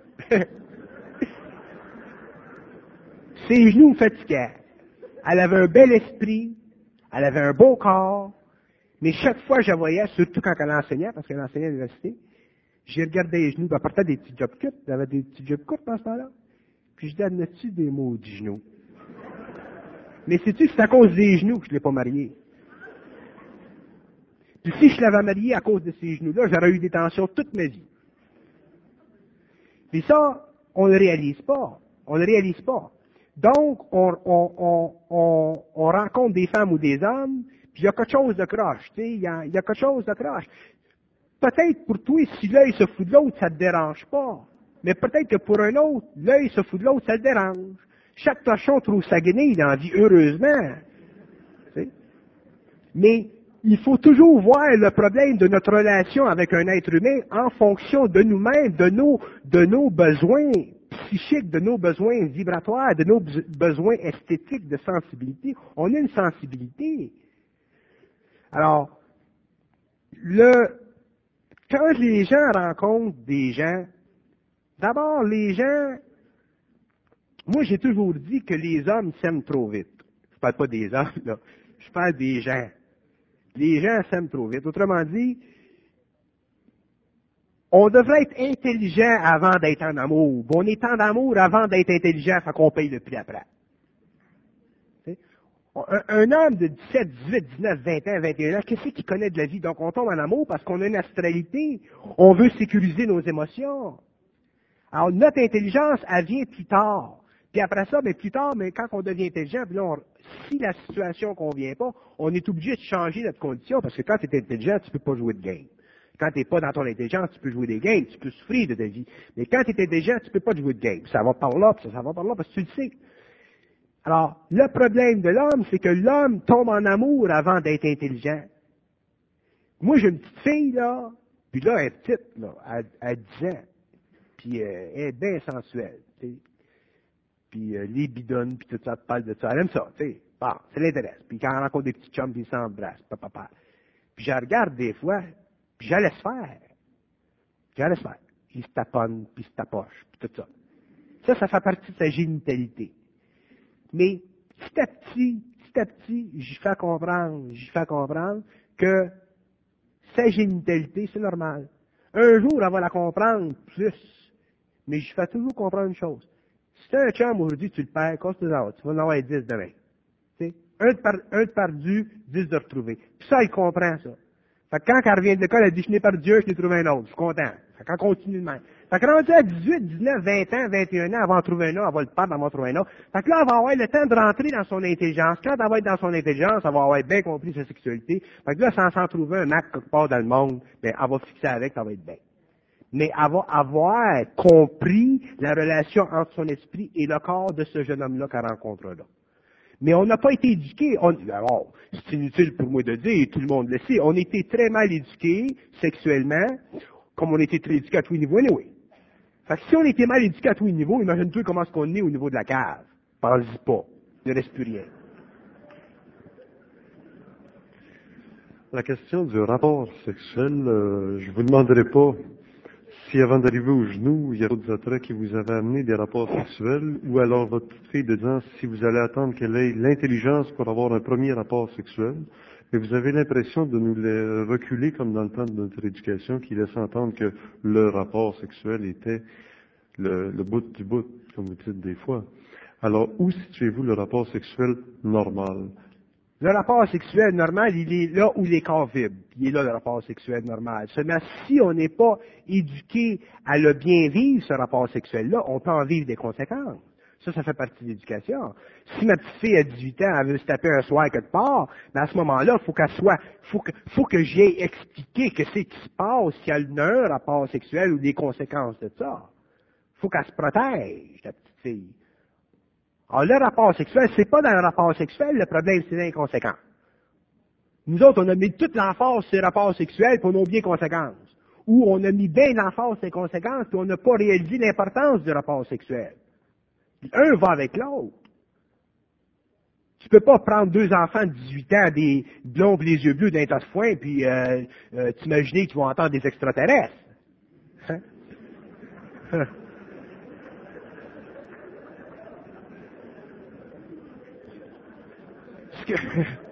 Ses genoux me fatiguaient. Elle avait un bel esprit, elle avait un beau corps, mais chaque fois que je la voyais, surtout quand elle enseignait, parce qu'elle enseignait à l'université, j'ai regardé les genoux, elle portait des petits job cuts, elle avait des petits job cuts dans ce temps-là. Puis je dis, en as-tu des maudits genoux? Mais sais-tu que c'est à cause des genoux que je ne l'ai pas mariée? Puis si je l'avais mariée à cause de ces genoux-là, j'aurais eu des tensions toute ma vie. Puis ça, on ne le réalise pas. On ne le réalise pas. Donc, on, on, on, on, on rencontre des femmes ou des hommes, puis il y a quelque chose de croche, tu sais, il y a, il y a quelque chose de croche. Peut-être pour toi, si l'œil se fout de l'autre, ça te dérange pas. Mais peut-être que pour un autre, l'œil se fout de l'autre, ça le dérange. Chaque torchon trouve sa guenille dans la vie, heureusement. Tu sais. Mais il faut toujours voir le problème de notre relation avec un être humain en fonction de nous-mêmes, de nos, de nos besoins psychiques, de nos besoins vibratoires, de nos besoins esthétiques, de sensibilité. On a une sensibilité. Alors, le, quand les gens rencontrent des gens, d'abord, les gens, moi j'ai toujours dit que les hommes s'aiment trop vite. Je parle pas des hommes, là. Je parle des gens. Les gens s'aiment trop vite. Autrement dit, on devrait être intelligent avant d'être en amour. On est en amour avant d'être intelligent, fait qu'on paye le prix après. Un, un homme de dix-sept, dix-huit, dix-neuf, vingt ans, vingt et un ans, qu'est-ce qu'il connaît de la vie? Donc on tombe en amour parce qu'on a une astralité. On veut sécuriser nos émotions. Alors notre intelligence, elle vient plus tard. Puis après ça, mais plus tard, mais quand on devient intelligent, puis là, on, si la situation ne convient pas, on est obligé de changer notre condition, parce que quand tu es intelligent, tu ne peux pas jouer de game. Quand tu n'es pas dans ton intelligence, tu peux jouer des games, tu peux souffrir de ta vie. Mais quand tu es intelligent, tu ne peux pas jouer de game. Ça va par là, puis ça, ça va par là, parce que tu le sais. Alors, le problème de l'homme, c'est que l'homme tombe en amour avant d'être intelligent. Moi, j'ai une petite fille, là, puis là, elle est petite, là, à, à dix ans, puis euh, elle est bien sensuelle, tu sais. Puis euh, les bidonnes, puis tout ça, te parle de ça. Elle aime ça, tu sais. Bon, ça l'intéresse. Puis quand elle rencontre des petits chums, puis ils s'embrassent, papa, papa. Puis je la regarde des fois, puis je la laisse faire. Je la laisse faire. Il se taponne, puis il se tapoche, puis tout ça. Ça, ça fait partie de sa génitalité. Mais petit à petit, petit à petit, j'y fais comprendre, j'y fais comprendre que sa génitalité, c'est normal. Un jour, elle va la comprendre plus. Mais j'y fais toujours comprendre une chose. Si tu as un chum aujourd'hui, tu le perds, casse tes autres, tu vas en avoir dix demain. Tu sais, un de, par, un de perdu, dix de retrouvé. Puis ça, il comprend ça. Fait que quand elle revient de l'école, elle dit, je n'ai perdu un, je n'ai trouvé un autre. Je suis content. Fait qu'on continue de même. Fait que rendu à dix-huit, dix-neuf, vingt ans, vingt et un ans, elle va en trouver un autre, elle va le perdre, elle va en trouver un autre. Fait que là, elle va avoir le temps de rentrer dans son intelligence. Quand elle va être dans son intelligence, elle va avoir bien compris sa sexualité. Fait que là, sans s'en trouver un acte quelque part dans le monde, ben, elle va fixer avec, ça va être bien. Mais elle va avoir compris la relation entre son esprit et le corps de ce jeune homme-là qu'elle rencontre là. Mais on n'a pas été éduqués. On, alors, c'est inutile pour moi de dire, tout le monde le sait, on a été très mal éduqués sexuellement, comme on a été très éduqués à tous les niveaux, anyway. Fait que si on était mal éduqués à tous les niveaux, imagine-toi comment est-ce qu'on est au niveau de la cave. Parle-y pas. Il ne reste plus rien. La question du rapport sexuel, euh, je vous demanderai pas si avant d'arriver au genou, il y a d'autres attraits qui vous avaient amené des rapports sexuels, ou alors votre petite fille de disant si vous allez attendre qu'elle ait l'intelligence pour avoir un premier rapport sexuel, mais vous avez l'impression de nous les reculer comme dans le temps de notre éducation qui laisse entendre que le rapport sexuel était le, le bout du bout, comme vous dites des fois. Alors, où situez-vous le rapport sexuel normal? Le rapport sexuel normal, il est là où les corps vibrent. Il est là le rapport sexuel normal. Seulement, si on n'est pas éduqué à le bien vivre, ce rapport sexuel-là, on peut en vivre des conséquences. Ça, ça fait partie de l'éducation. Si ma petite fille à dix-huit ans, elle veut se taper un soir quelque part, mais à ce moment-là, il faut qu'elle soit, faut que, faut que j'y ai expliqué que c'est qui se passe si elle a un rapport sexuel ou des conséquences de ça. Faut qu'elle se protège, la petite fille. Alors, le rapport sexuel, c'est pas dans le rapport sexuel, le problème, c'est l'inconséquence. Nous autres, on a mis toute l'emphase sur les rapports sexuels, puis on a oublié les conséquences. Ou on a mis bien l'emphase sur les conséquences, puis on n'a pas réalisé l'importance du rapport sexuel. Un va avec l'autre. Tu peux pas prendre deux enfants de dix-huit ans, des blonds et les yeux bleus d'un tas de foin, puis euh, euh, t'imaginer qu'ils vont entendre des extraterrestres. Hein? Ce que,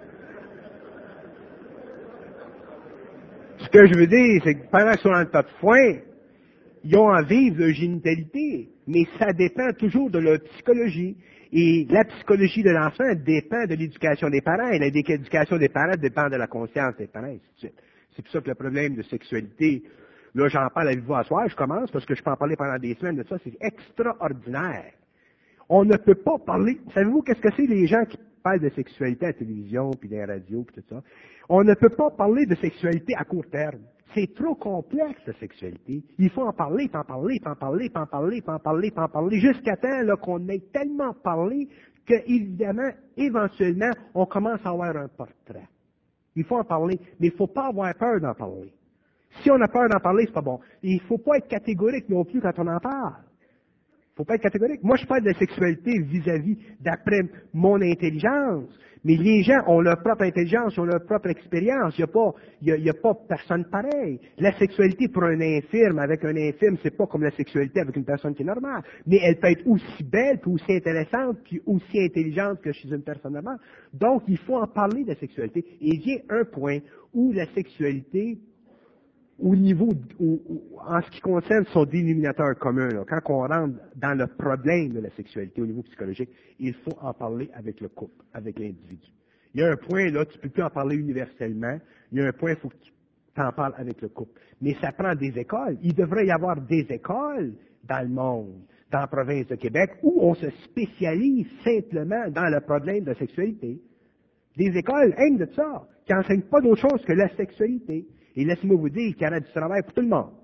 ce que je veux dire, c'est que pendant qu'ils sont dans le tas de foin, ils ont envie de leur génitalité, mais ça dépend toujours de leur psychologie. Et la psychologie de l'enfant dépend de l'éducation des parents, et l'éducation des parents dépend de la conscience des parents, et ainsi de suite. C'est pour ça que le problème de sexualité, là j'en parle avec vous à soir, je commence, parce que je peux en parler pendant des semaines de ça, c'est extraordinaire. On ne peut pas parler. Savez-vous qu'est-ce que c'est les gens qui parlent de sexualité à la télévision, puis dans la radio, puis tout ça? On ne peut pas parler de sexualité à court terme. C'est trop complexe, la sexualité. Il faut en parler, puis en parler, puis en parler, puis en parler, puis en parler, puis en parler, jusqu'à temps là, qu'on ait tellement parlé que, évidemment, éventuellement, on commence à avoir un portrait. Il faut en parler, mais il ne faut pas avoir peur d'en parler. Si on a peur d'en parler, c'est pas bon. Il ne faut pas être catégorique non plus quand on en parle. Il ne faut pas être catégorique. Moi, je parle de la sexualité vis-à-vis d'après mon intelligence. Mais les gens ont leur propre intelligence, ont leur propre expérience. Il n'y a pas, il y a, il y a pas personne pareil. La sexualité pour un infirme, avec un infirme, c'est pas comme la sexualité avec une personne qui est normale. Mais elle peut être aussi belle, puis aussi intéressante, puis aussi intelligente que chez une personne normale. Donc, il faut en parler de la sexualité. Et il y a un point où la sexualité, au niveau, au, au, en ce qui concerne son dénominateur commun, là, quand on rentre dans le problème de la sexualité au niveau psychologique, il faut en parler avec le couple, avec l'individu. Il y a un point, là, tu ne peux plus en parler universellement. Il y a un point, il faut que tu t'en parles avec le couple. Mais ça prend des écoles. Il devrait y avoir des écoles dans le monde, dans la province de Québec, où on se spécialise simplement dans le problème de la sexualité. Des écoles aiment de ça, qui n'enseignent pas d'autre chose que la sexualité. Et laissez-moi vous dire qu'il y en a du travail pour tout le monde.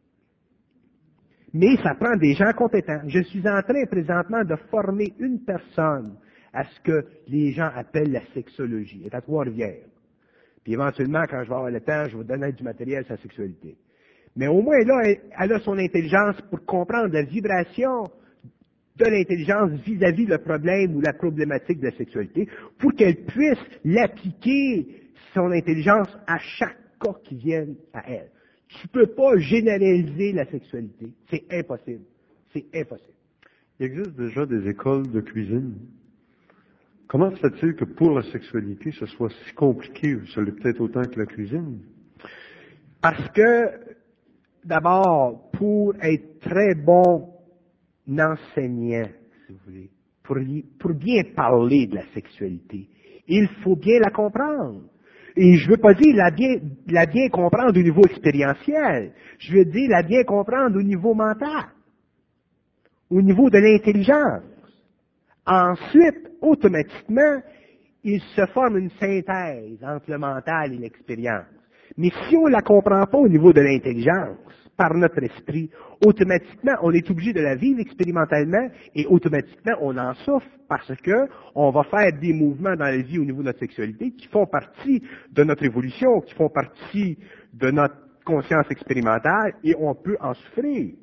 Mais ça prend des gens compétents. Je suis en train présentement de former une personne à ce que les gens appellent la sexologie. Elle est à Trois-Rivières. Puis éventuellement, quand je vais avoir le temps, je vais donner du matériel sur la sexualité. Mais au moins là, elle, elle a son intelligence pour comprendre la vibration de l'intelligence vis-à-vis le problème ou la problématique de la sexualité, pour qu'elle puisse l'appliquer, son intelligence, à chaque cas qui viennent à elle. Tu ne peux pas généraliser la sexualité. C'est impossible. C'est impossible. Il existe déjà des écoles de cuisine. Comment se fait-il que pour la sexualité, ce soit si compliqué, ou ça l'est peut-être autant que la cuisine? Parce que, d'abord, pour être très bon enseignant, si vous voulez, pour, pour bien parler de la sexualité, il faut bien la comprendre. Et je veux pas dire la bien, la bien comprendre au niveau expérientiel. Je veux dire la bien comprendre au niveau mental. Au niveau de l'intelligence. Ensuite, automatiquement, il se forme une synthèse entre le mental et l'expérience. Mais si on ne la comprend pas au niveau de l'intelligence, par notre esprit, automatiquement, on est obligé de la vivre expérimentalement et automatiquement, on en souffre parce que on va faire des mouvements dans la vie au niveau de notre sexualité qui font partie de notre évolution, qui font partie de notre conscience expérimentale et on peut en souffrir.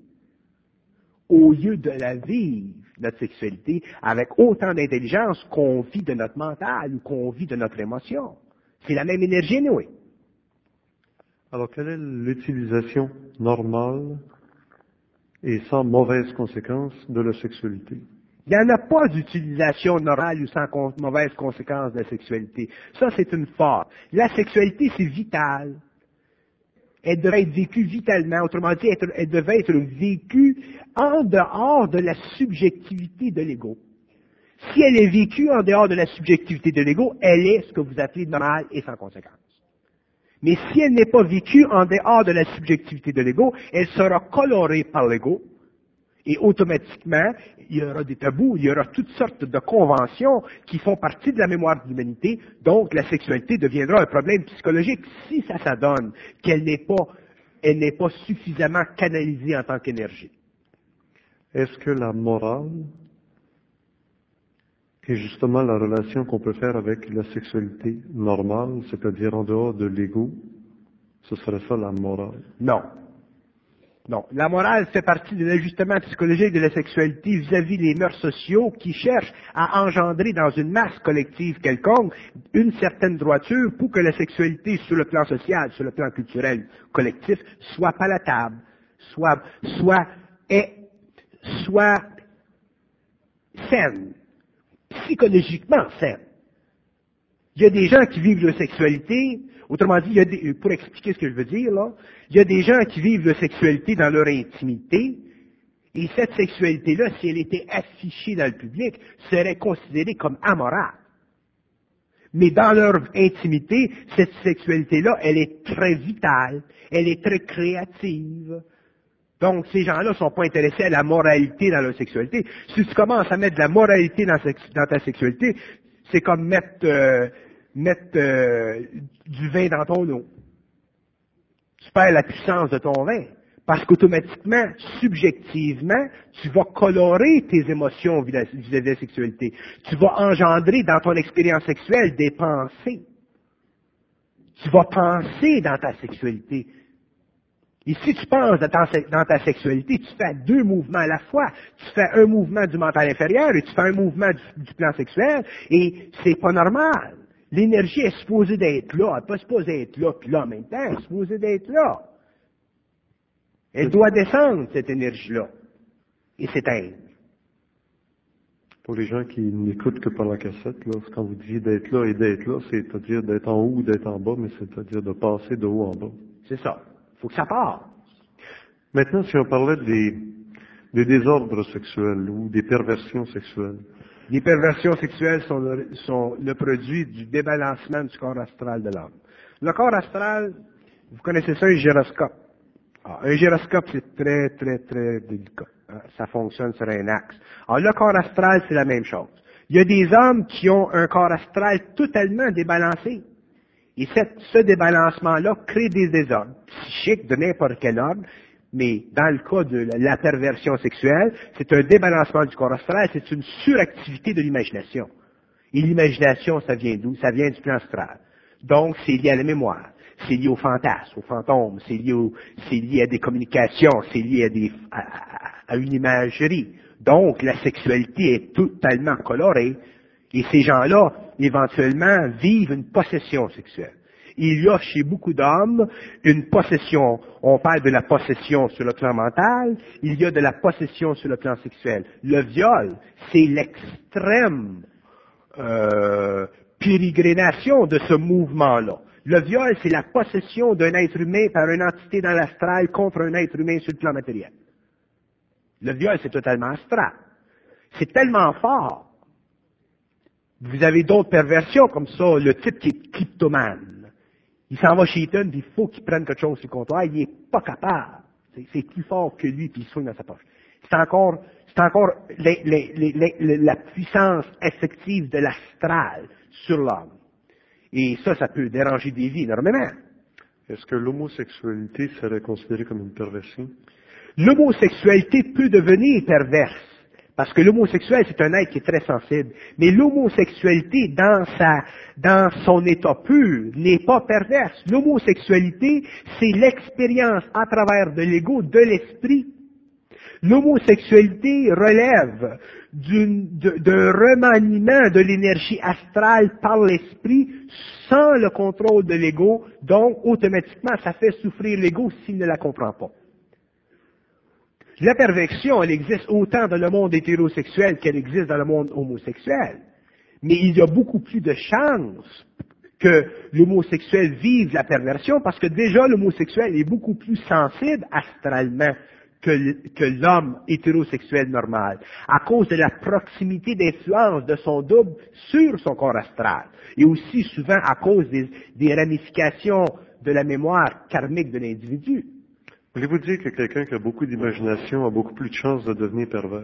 Au lieu de la vivre, notre sexualité, avec autant d'intelligence qu'on vit de notre mental ou qu'on vit de notre émotion. C'est la même énergie, nous. Alors, quelle est l'utilisation normale et sans mauvaise conséquence de la sexualité? Il n'y en a pas d'utilisation normale ou sans con- mauvaise conséquence de la sexualité. Ça, c'est une force. La sexualité, c'est vital. Elle devrait être vécue vitalement. Autrement dit, être, elle devait être vécue en dehors de la subjectivité de l'ego. Si elle est vécue en dehors de la subjectivité de l'ego, elle est ce que vous appelez normale et sans conséquence. Mais si elle n'est pas vécue en dehors de la subjectivité de l'ego, elle sera colorée par l'ego, et automatiquement, il y aura des tabous, il y aura toutes sortes de conventions qui font partie de la mémoire de l'humanité, donc la sexualité deviendra un problème psychologique si ça s'adonne qu'elle n'est pas, elle n'est pas suffisamment canalisée en tant qu'énergie. Est-ce que la morale est justement la relation qu'on peut faire avec la sexualité normale, c'est-à-dire en dehors de l'ego? Ce serait ça la morale? Non. Non. La morale fait partie de l'ajustement psychologique de la sexualité vis-à-vis des mœurs sociaux qui cherchent à engendrer dans une masse collective quelconque une certaine droiture pour que la sexualité sur le plan social, sur le plan culturel collectif, soit palatable, soit, soit, est, soit saine, psychologiquement saine. Il y a des gens qui vivent leur sexualité, autrement dit, il y a des, pour expliquer ce que je veux dire, là, il y a des gens qui vivent leur sexualité dans leur intimité, et cette sexualité-là, si elle était affichée dans le public, serait considérée comme amorale. Mais dans leur intimité, cette sexualité-là, elle est très vitale, elle est très créative, Donc, ces gens-là ne sont pas intéressés à la moralité dans leur sexualité. Si tu commences à mettre de la moralité dans, dans ta sexualité, c'est comme mettre, euh, mettre euh, du vin dans ton eau. Tu perds la puissance de ton vin. Parce qu'automatiquement, subjectivement, tu vas colorer tes émotions vis-à-vis de la sexualité. Tu vas engendrer dans ton expérience sexuelle des pensées. Tu vas penser dans ta sexualité. Et si tu penses dans ta, dans ta sexualité, tu fais deux mouvements à la fois. Tu fais un mouvement du mental inférieur et tu fais un mouvement du, du plan sexuel, et c'est pas normal. L'énergie est supposée d'être là, elle n'est pas supposée être là, puis là en même temps, elle est supposée d'être là. Elle doit descendre, cette énergie-là, et s'éteindre. Pour les gens qui n'écoutent que par la cassette, là, quand vous disiez d'être là et d'être là, c'est-à-dire d'être en haut ou d'être en bas, mais c'est-à-dire de passer de haut en bas. C'est ça. Il faut que ça parte. Maintenant, si on parlait des, des désordres sexuels ou des perversions sexuelles. Les perversions sexuelles sont le, sont le produit du débalancement du corps astral de l'homme. Le corps astral, vous connaissez ça, un gyroscope. Ah, un gyroscope, c'est très, très, très délicat. Ça fonctionne sur un axe. Alors, le corps astral, c'est la même chose. Il y a des hommes qui ont un corps astral totalement débalancé. Et cette, ce débalancement-là crée des désordres psychiques de n'importe quel ordre, mais dans le cas de la, la perversion sexuelle, c'est un débalancement du corps astral, c'est une suractivité de l'imagination. Et l'imagination, ça vient d'où? Ça vient du plan astral. Donc, c'est lié à la mémoire, c'est lié aux fantasmes, aux fantômes, c'est lié, au, c'est lié à des communications, c'est lié à, des, à, à une imagerie. Donc, la sexualité est totalement colorée, et ces gens-là, éventuellement, vivent une possession sexuelle. Il y a chez beaucoup d'hommes une possession, on parle de la possession sur le plan mental, il y a de la possession sur le plan sexuel. Le viol, c'est l'extrême euh, pérégrination de ce mouvement-là. Le viol, c'est la possession d'un être humain par une entité dans l'astral contre un être humain sur le plan matériel. Le viol, c'est totalement astral. C'est tellement fort. Vous avez d'autres perversions comme ça, le type qui est kleptomane. Il s'en va chez Eaton, puis il faut qu'il prenne quelque chose sur le comptoir, il n'est pas capable. C'est, c'est plus fort que lui, puis il soigne dans sa poche. C'est encore, c'est encore les, les, les, les, la puissance effective de l'astral sur l'homme. Et ça, ça peut déranger des vies énormément. Est-ce que l'homosexualité serait considérée comme une perversion? L'homosexualité peut devenir perverse. Parce que l'homosexuel, c'est un être qui est très sensible. Mais l'homosexualité, dans sa, dans son état pur, n'est pas perverse. L'homosexualité, c'est l'expérience à travers de l'ego, de l'esprit. L'homosexualité relève d'une, de, d'un remaniement de l'énergie astrale par l'esprit sans le contrôle de l'ego. Donc, automatiquement, ça fait souffrir l'ego s'il ne la comprend pas. La perversion, elle existe autant dans le monde hétérosexuel qu'elle existe dans le monde homosexuel. Mais il y a beaucoup plus de chances que l'homosexuel vive la perversion parce que déjà l'homosexuel est beaucoup plus sensible astralement que, que l'homme hétérosexuel normal, à cause de la proximité d'influence de son double sur son corps astral, et aussi souvent à cause des, des ramifications de la mémoire karmique de l'individu. Voulez-vous dire que quelqu'un qui a beaucoup d'imagination a beaucoup plus de chances de devenir pervers?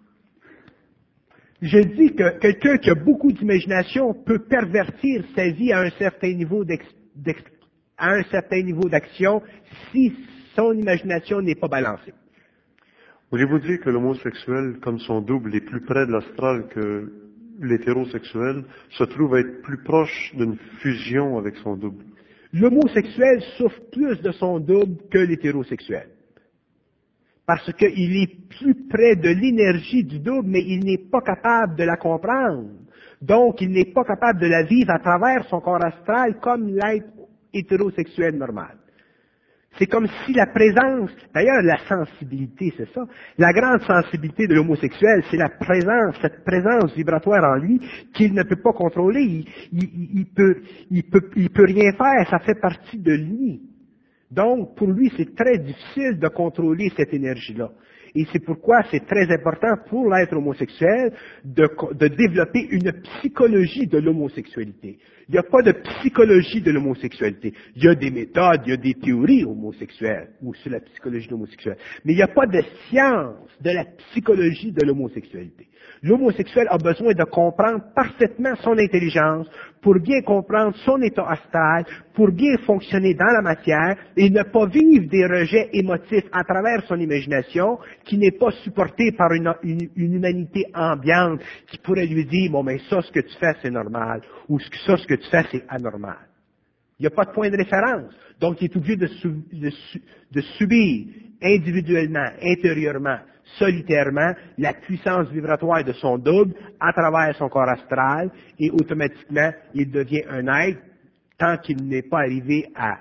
Je dis que quelqu'un qui a beaucoup d'imagination peut pervertir sa vie à un certain niveau d'ex, d'ex, à un certain niveau d'action si son imagination n'est pas balancée. Voulez-vous dire que l'homosexuel, comme son double, est plus près de l'astral que l'hétérosexuel, se trouve à être plus proche d'une fusion avec son double? L'homosexuel souffre plus de son double que l'hétérosexuel. Parce qu'il est plus près de l'énergie du double, mais il n'est pas capable de la comprendre. Donc, il n'est pas capable de la vivre à travers son corps astral comme l'être hétérosexuel normal. C'est comme si la présence, d'ailleurs la sensibilité, c'est ça, la grande sensibilité de l'homosexuel, c'est la présence, cette présence vibratoire en lui qu'il ne peut pas contrôler, il, il, il, peut, il, peut, il peut rien faire, ça fait partie de lui. Donc, pour lui, c'est très difficile de contrôler cette énergie-là. Et c'est pourquoi c'est très important pour l'être homosexuel de, de développer une psychologie de l'homosexualité. Il n'y a pas de psychologie de l'homosexualité. Il y a des méthodes, il y a des théories homosexuelles, ou sur la psychologie de l'homosexuel. Mais il n'y a pas de science de la psychologie de l'homosexualité. L'homosexuel a besoin de comprendre parfaitement son intelligence pour bien comprendre son état astral, pour bien fonctionner dans la matière et ne pas vivre des rejets émotifs à travers son imagination qui n'est pas supportée par une, une, une humanité ambiante qui pourrait lui dire « bon, mais ça, ce que tu fais, c'est normal » ou « ça, ce que tu fais, c'est anormal ». Il n'y a pas de point de référence. Donc, il est obligé de, sub, de, de subir individuellement, intérieurement, solitairement, la puissance vibratoire de son double à travers son corps astral et automatiquement, il devient un être tant qu'il n'est pas arrivé à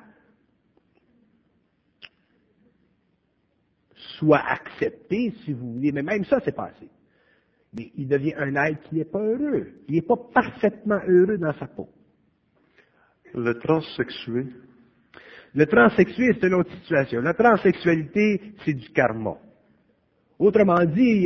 soit accepter, si vous voulez, mais même ça, c'est passé. Mais il devient un être qui n'est pas heureux. Il n'est pas parfaitement heureux dans sa peau. Le transsexué. Le transsexué, c'est une autre situation. La transsexualité, c'est du karma. Autrement dit,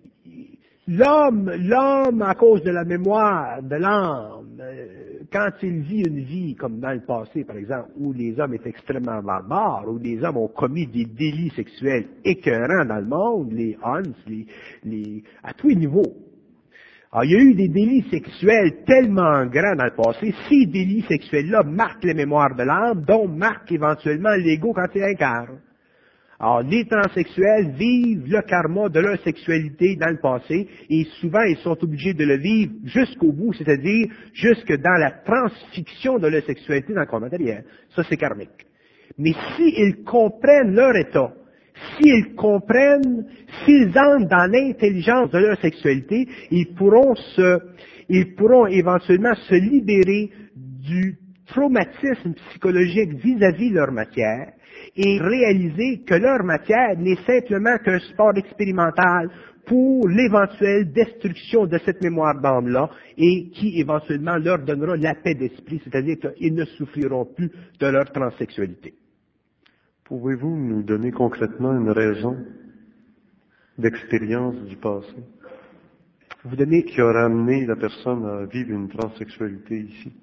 l'homme, l'homme, à cause de la mémoire de l'âme, quand il vit une vie comme dans le passé, par exemple, où les hommes étaient extrêmement barbares, où les hommes ont commis des délits sexuels écœurants dans le monde, les Huns, les, les, à tous les niveaux. Alors, il y a eu des délits sexuels tellement grands dans le passé. Ces délits sexuels-là marquent les mémoires de l'âme, dont marquent éventuellement l'ego quand il incarne. Alors, les transsexuels vivent le karma de leur sexualité dans le passé, et souvent, ils sont obligés de le vivre jusqu'au bout, c'est-à-dire jusque dans la transfixion de leur sexualité dans le corps matériel. Ça, c'est karmique. Mais s'ils comprennent leur état, s'ils comprennent, s'ils entrent dans l'intelligence de leur sexualité, ils pourront se, ils pourront éventuellement se libérer du traumatisme psychologique vis-à-vis de leur matière et réaliser que leur matière n'est simplement qu'un support expérimental pour l'éventuelle destruction de cette mémoire d'âme-là et qui éventuellement leur donnera la paix d'esprit, c'est-à-dire qu'ils ne souffriront plus de leur transsexualité. Pouvez-vous nous donner concrètement une raison d'expérience du passé Vous donnez qui aurait amené la personne à vivre une transsexualité ici?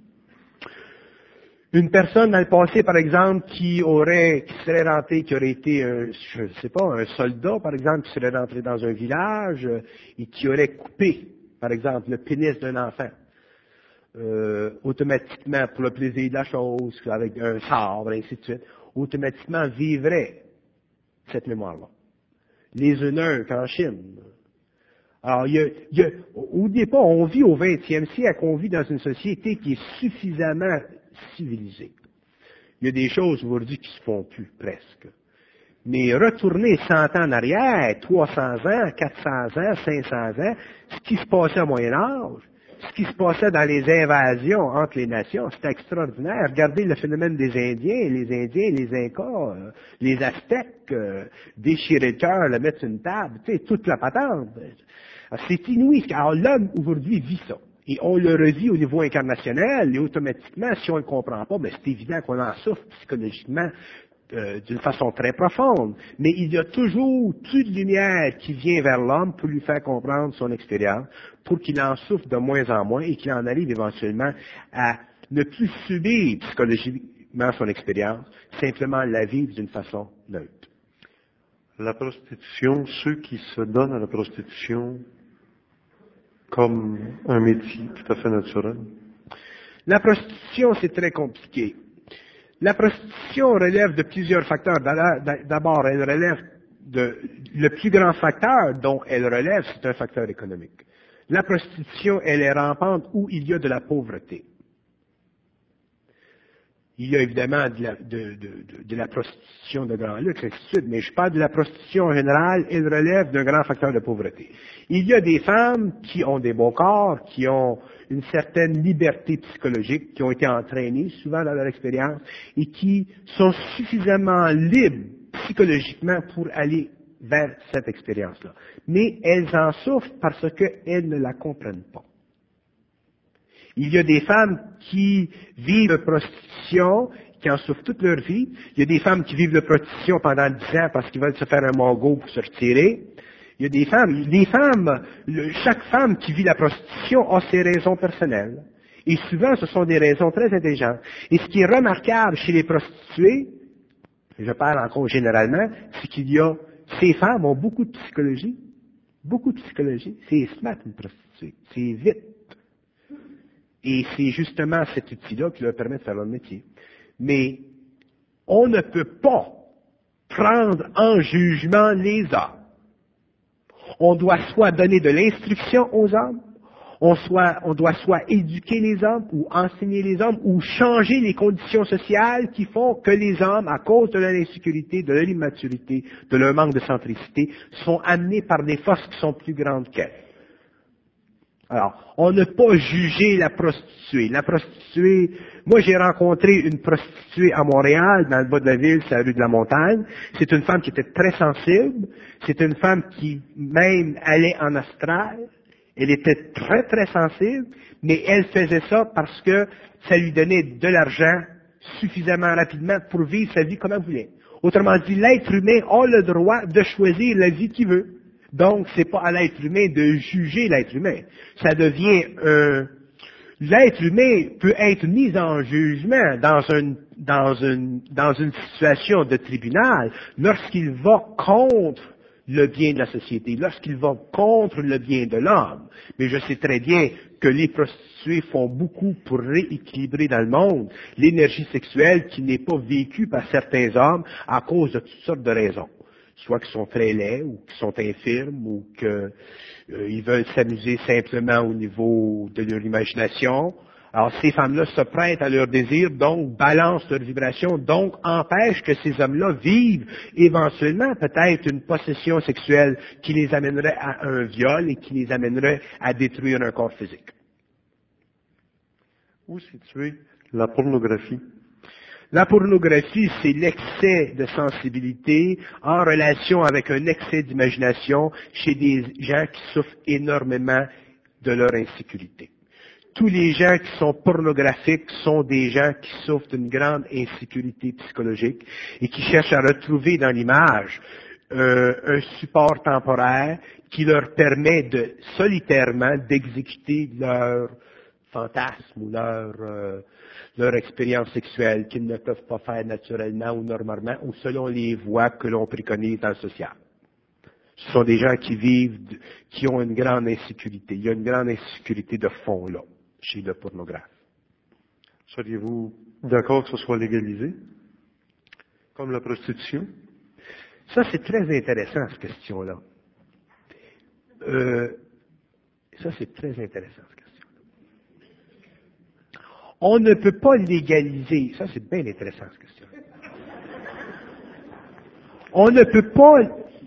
Une personne dans le passé, par exemple, qui aurait, qui serait rentrée, qui aurait été, un, je ne sais pas, un soldat, par exemple, qui serait rentré dans un village euh, et qui aurait coupé, par exemple, le pénis d'un enfant, euh, automatiquement, pour le plaisir de la chose, avec un sabre, et ainsi de suite, automatiquement vivrait cette mémoire-là. Les eunuques en Chine. Alors, il y a, il y a, n'oubliez pas, on vit au vingtième siècle, on vit dans une société qui est suffisamment civilisée. Il y a des choses aujourd'hui qui se font plus, presque. Mais retourner cent ans en arrière, trois cents ans, quatre cents ans, cinq cents ans, ce qui se passait au Moyen Âge, ce qui se passait dans les invasions entre les nations, c'était extraordinaire. Regardez le phénomène des Indiens, les Indiens, les Incas, euh, les Aztèques, euh, déchirer le cœur, le mettre sur une table, tu sais, toute la patente. C'est inouï. Alors l'homme, aujourd'hui, vit ça. Et on le revit au niveau incarnationnel, et automatiquement, si on ne le comprend pas, ben c'est évident qu'on en souffre psychologiquement euh, d'une façon très profonde. Mais il y a toujours toute lumière qui vient vers l'homme pour lui faire comprendre son expérience, pour qu'il en souffre de moins en moins et qu'il en arrive éventuellement à ne plus subir psychologiquement son expérience, simplement la vivre d'une façon neutre. La prostitution, ceux qui se donnent à la prostitution comme un métier tout à fait naturel. La prostitution, c'est très compliqué. La prostitution relève de plusieurs facteurs. D'abord, elle relève de, le plus grand facteur dont elle relève, c'est un facteur économique. La prostitution, elle est rampante où il y a de la pauvreté. Il y a évidemment de la, de, de, de, de la prostitution de grand luxe, ainsi de suite, mais je parle de la prostitution en général, elle relève d'un grand facteur de pauvreté. Il y a des femmes qui ont des beaux corps, qui ont une certaine liberté psychologique, qui ont été entraînées souvent dans leur expérience, et qui sont suffisamment libres psychologiquement pour aller vers cette expérience-là. Mais elles en souffrent parce qu'elles ne la comprennent pas. Il y a des femmes qui vivent de prostitution, qui en souffrent toute leur vie. Il y a des femmes qui vivent de prostitution pendant dix ans parce qu'ils veulent se faire un mongo pour se retirer. Il y a des femmes, les femmes, le, chaque femme qui vit la prostitution a ses raisons personnelles. Et souvent, ce sont des raisons très intelligentes. Et ce qui est remarquable chez les prostituées, je parle encore généralement, c'est qu'il y a, ces femmes ont beaucoup de psychologie. Beaucoup de psychologie. C'est smart, une prostituée. C'est vite. Et c'est justement cet outil-là qui leur permet de faire leur métier. Mais on ne peut pas prendre en jugement les hommes. On doit soit donner de l'instruction aux hommes, on, soit, on doit soit éduquer les hommes ou enseigner les hommes ou changer les conditions sociales qui font que les hommes, à cause de leur insécurité, de leur immaturité, de leur manque de centricité, sont amenés par des forces qui sont plus grandes qu'elles. Alors, on ne peut pas juger la prostituée. La prostituée, moi j'ai rencontré une prostituée à Montréal, dans le bas de la ville, c'est la rue de la Montagne. C'est une femme qui était très sensible. C'est une femme qui même allait en astral. Elle était très très sensible, mais elle faisait ça parce que ça lui donnait de l'argent suffisamment rapidement pour vivre sa vie comme elle voulait. Autrement dit, l'être humain a le droit de choisir la vie qu'il veut. Donc, c'est pas à l'être humain de juger l'être humain. Ça devient un... L'être humain peut être mis en jugement dans une, dans une, dans une situation de tribunal lorsqu'il va contre le bien de la société, lorsqu'il va contre le bien de l'homme. Mais je sais très bien que les prostituées font beaucoup pour rééquilibrer dans le monde l'énergie sexuelle qui n'est pas vécue par certains hommes à cause de toutes sortes de raisons. Soit qu'ils sont très laids, ou qu'ils sont infirmes, ou qu'ils euh, veulent s'amuser simplement au niveau de leur imagination. Alors ces femmes-là se prêtent à leur désir, donc balancent leur vibration, donc empêchent que ces hommes-là vivent éventuellement peut-être une possession sexuelle qui les amènerait à un viol et qui les amènerait à détruire un corps physique. Où situer la pornographie? La pornographie, c'est l'excès de sensibilité en relation avec un excès d'imagination chez des gens qui souffrent énormément de leur insécurité. Tous les gens qui sont pornographiques sont des gens qui souffrent d'une grande insécurité psychologique et qui cherchent à retrouver dans l'image euh, un support temporaire qui leur permet de solitairement d'exécuter leur fantasme ou leur euh, leur expérience sexuelle qu'ils ne peuvent pas faire naturellement ou normalement ou selon les voies que l'on préconise dans le social. Ce sont des gens qui vivent, qui ont une grande insécurité. Il y a une grande insécurité de fond là, chez le pornographe. Seriez-vous d'accord que ce soit légalisé, comme la prostitution? Ça, c'est très intéressant, cette question-là. Euh, ça, c'est très intéressant, cette question. On ne peut pas légaliser. Ça, c'est bien intéressant, cette question. On ne peut pas...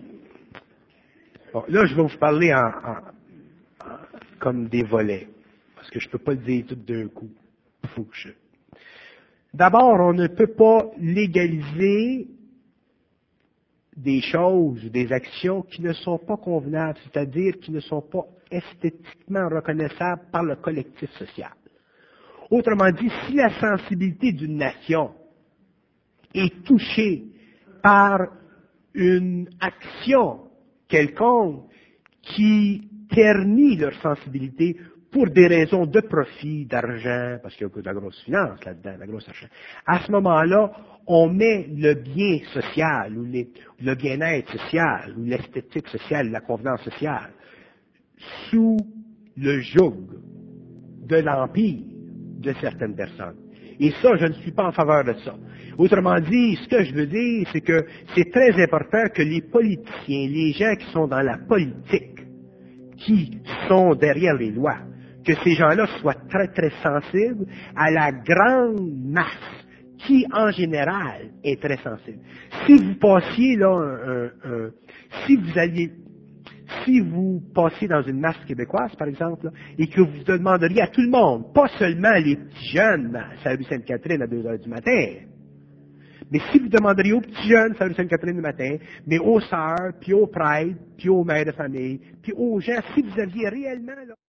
Bon, là, je vais vous parler en, en, en, comme des volets, parce que je ne peux pas le dire tout d'un coup. Faut que je... D'abord, on ne peut pas légaliser des choses, des actions qui ne sont pas convenables, c'est-à-dire qui ne sont pas esthétiquement reconnaissables par le collectif social. Autrement dit, si la sensibilité d'une nation est touchée par une action quelconque qui ternit leur sensibilité pour des raisons de profit, d'argent, parce qu'il y a de la grosse finance là-dedans, de la grosse argent, à ce moment-là, on met le bien social, ou les, le bien-être social, ou l'esthétique sociale, la convenance sociale, sous le joug de l'empire de certaines personnes. Et ça, je ne suis pas en faveur de ça. Autrement dit, ce que je veux dire, c'est que c'est très important que les politiciens, les gens qui sont dans la politique, qui sont derrière les lois, que ces gens-là soient très, très sensibles à la grande masse qui, en général, est très sensible. Si vous passiez, là, un, un, un, si vous alliez Si vous passez dans une masse québécoise, par exemple, là, et que vous demanderiez à tout le monde, pas seulement les petits jeunes à la rue Sainte-Catherine à deux heures du matin, mais si vous demanderiez aux petits jeunes à la rue Sainte-Catherine du matin, mais aux sœurs, puis aux prêtres, puis aux mères de famille, puis aux gens, si vous aviez réellement... Là,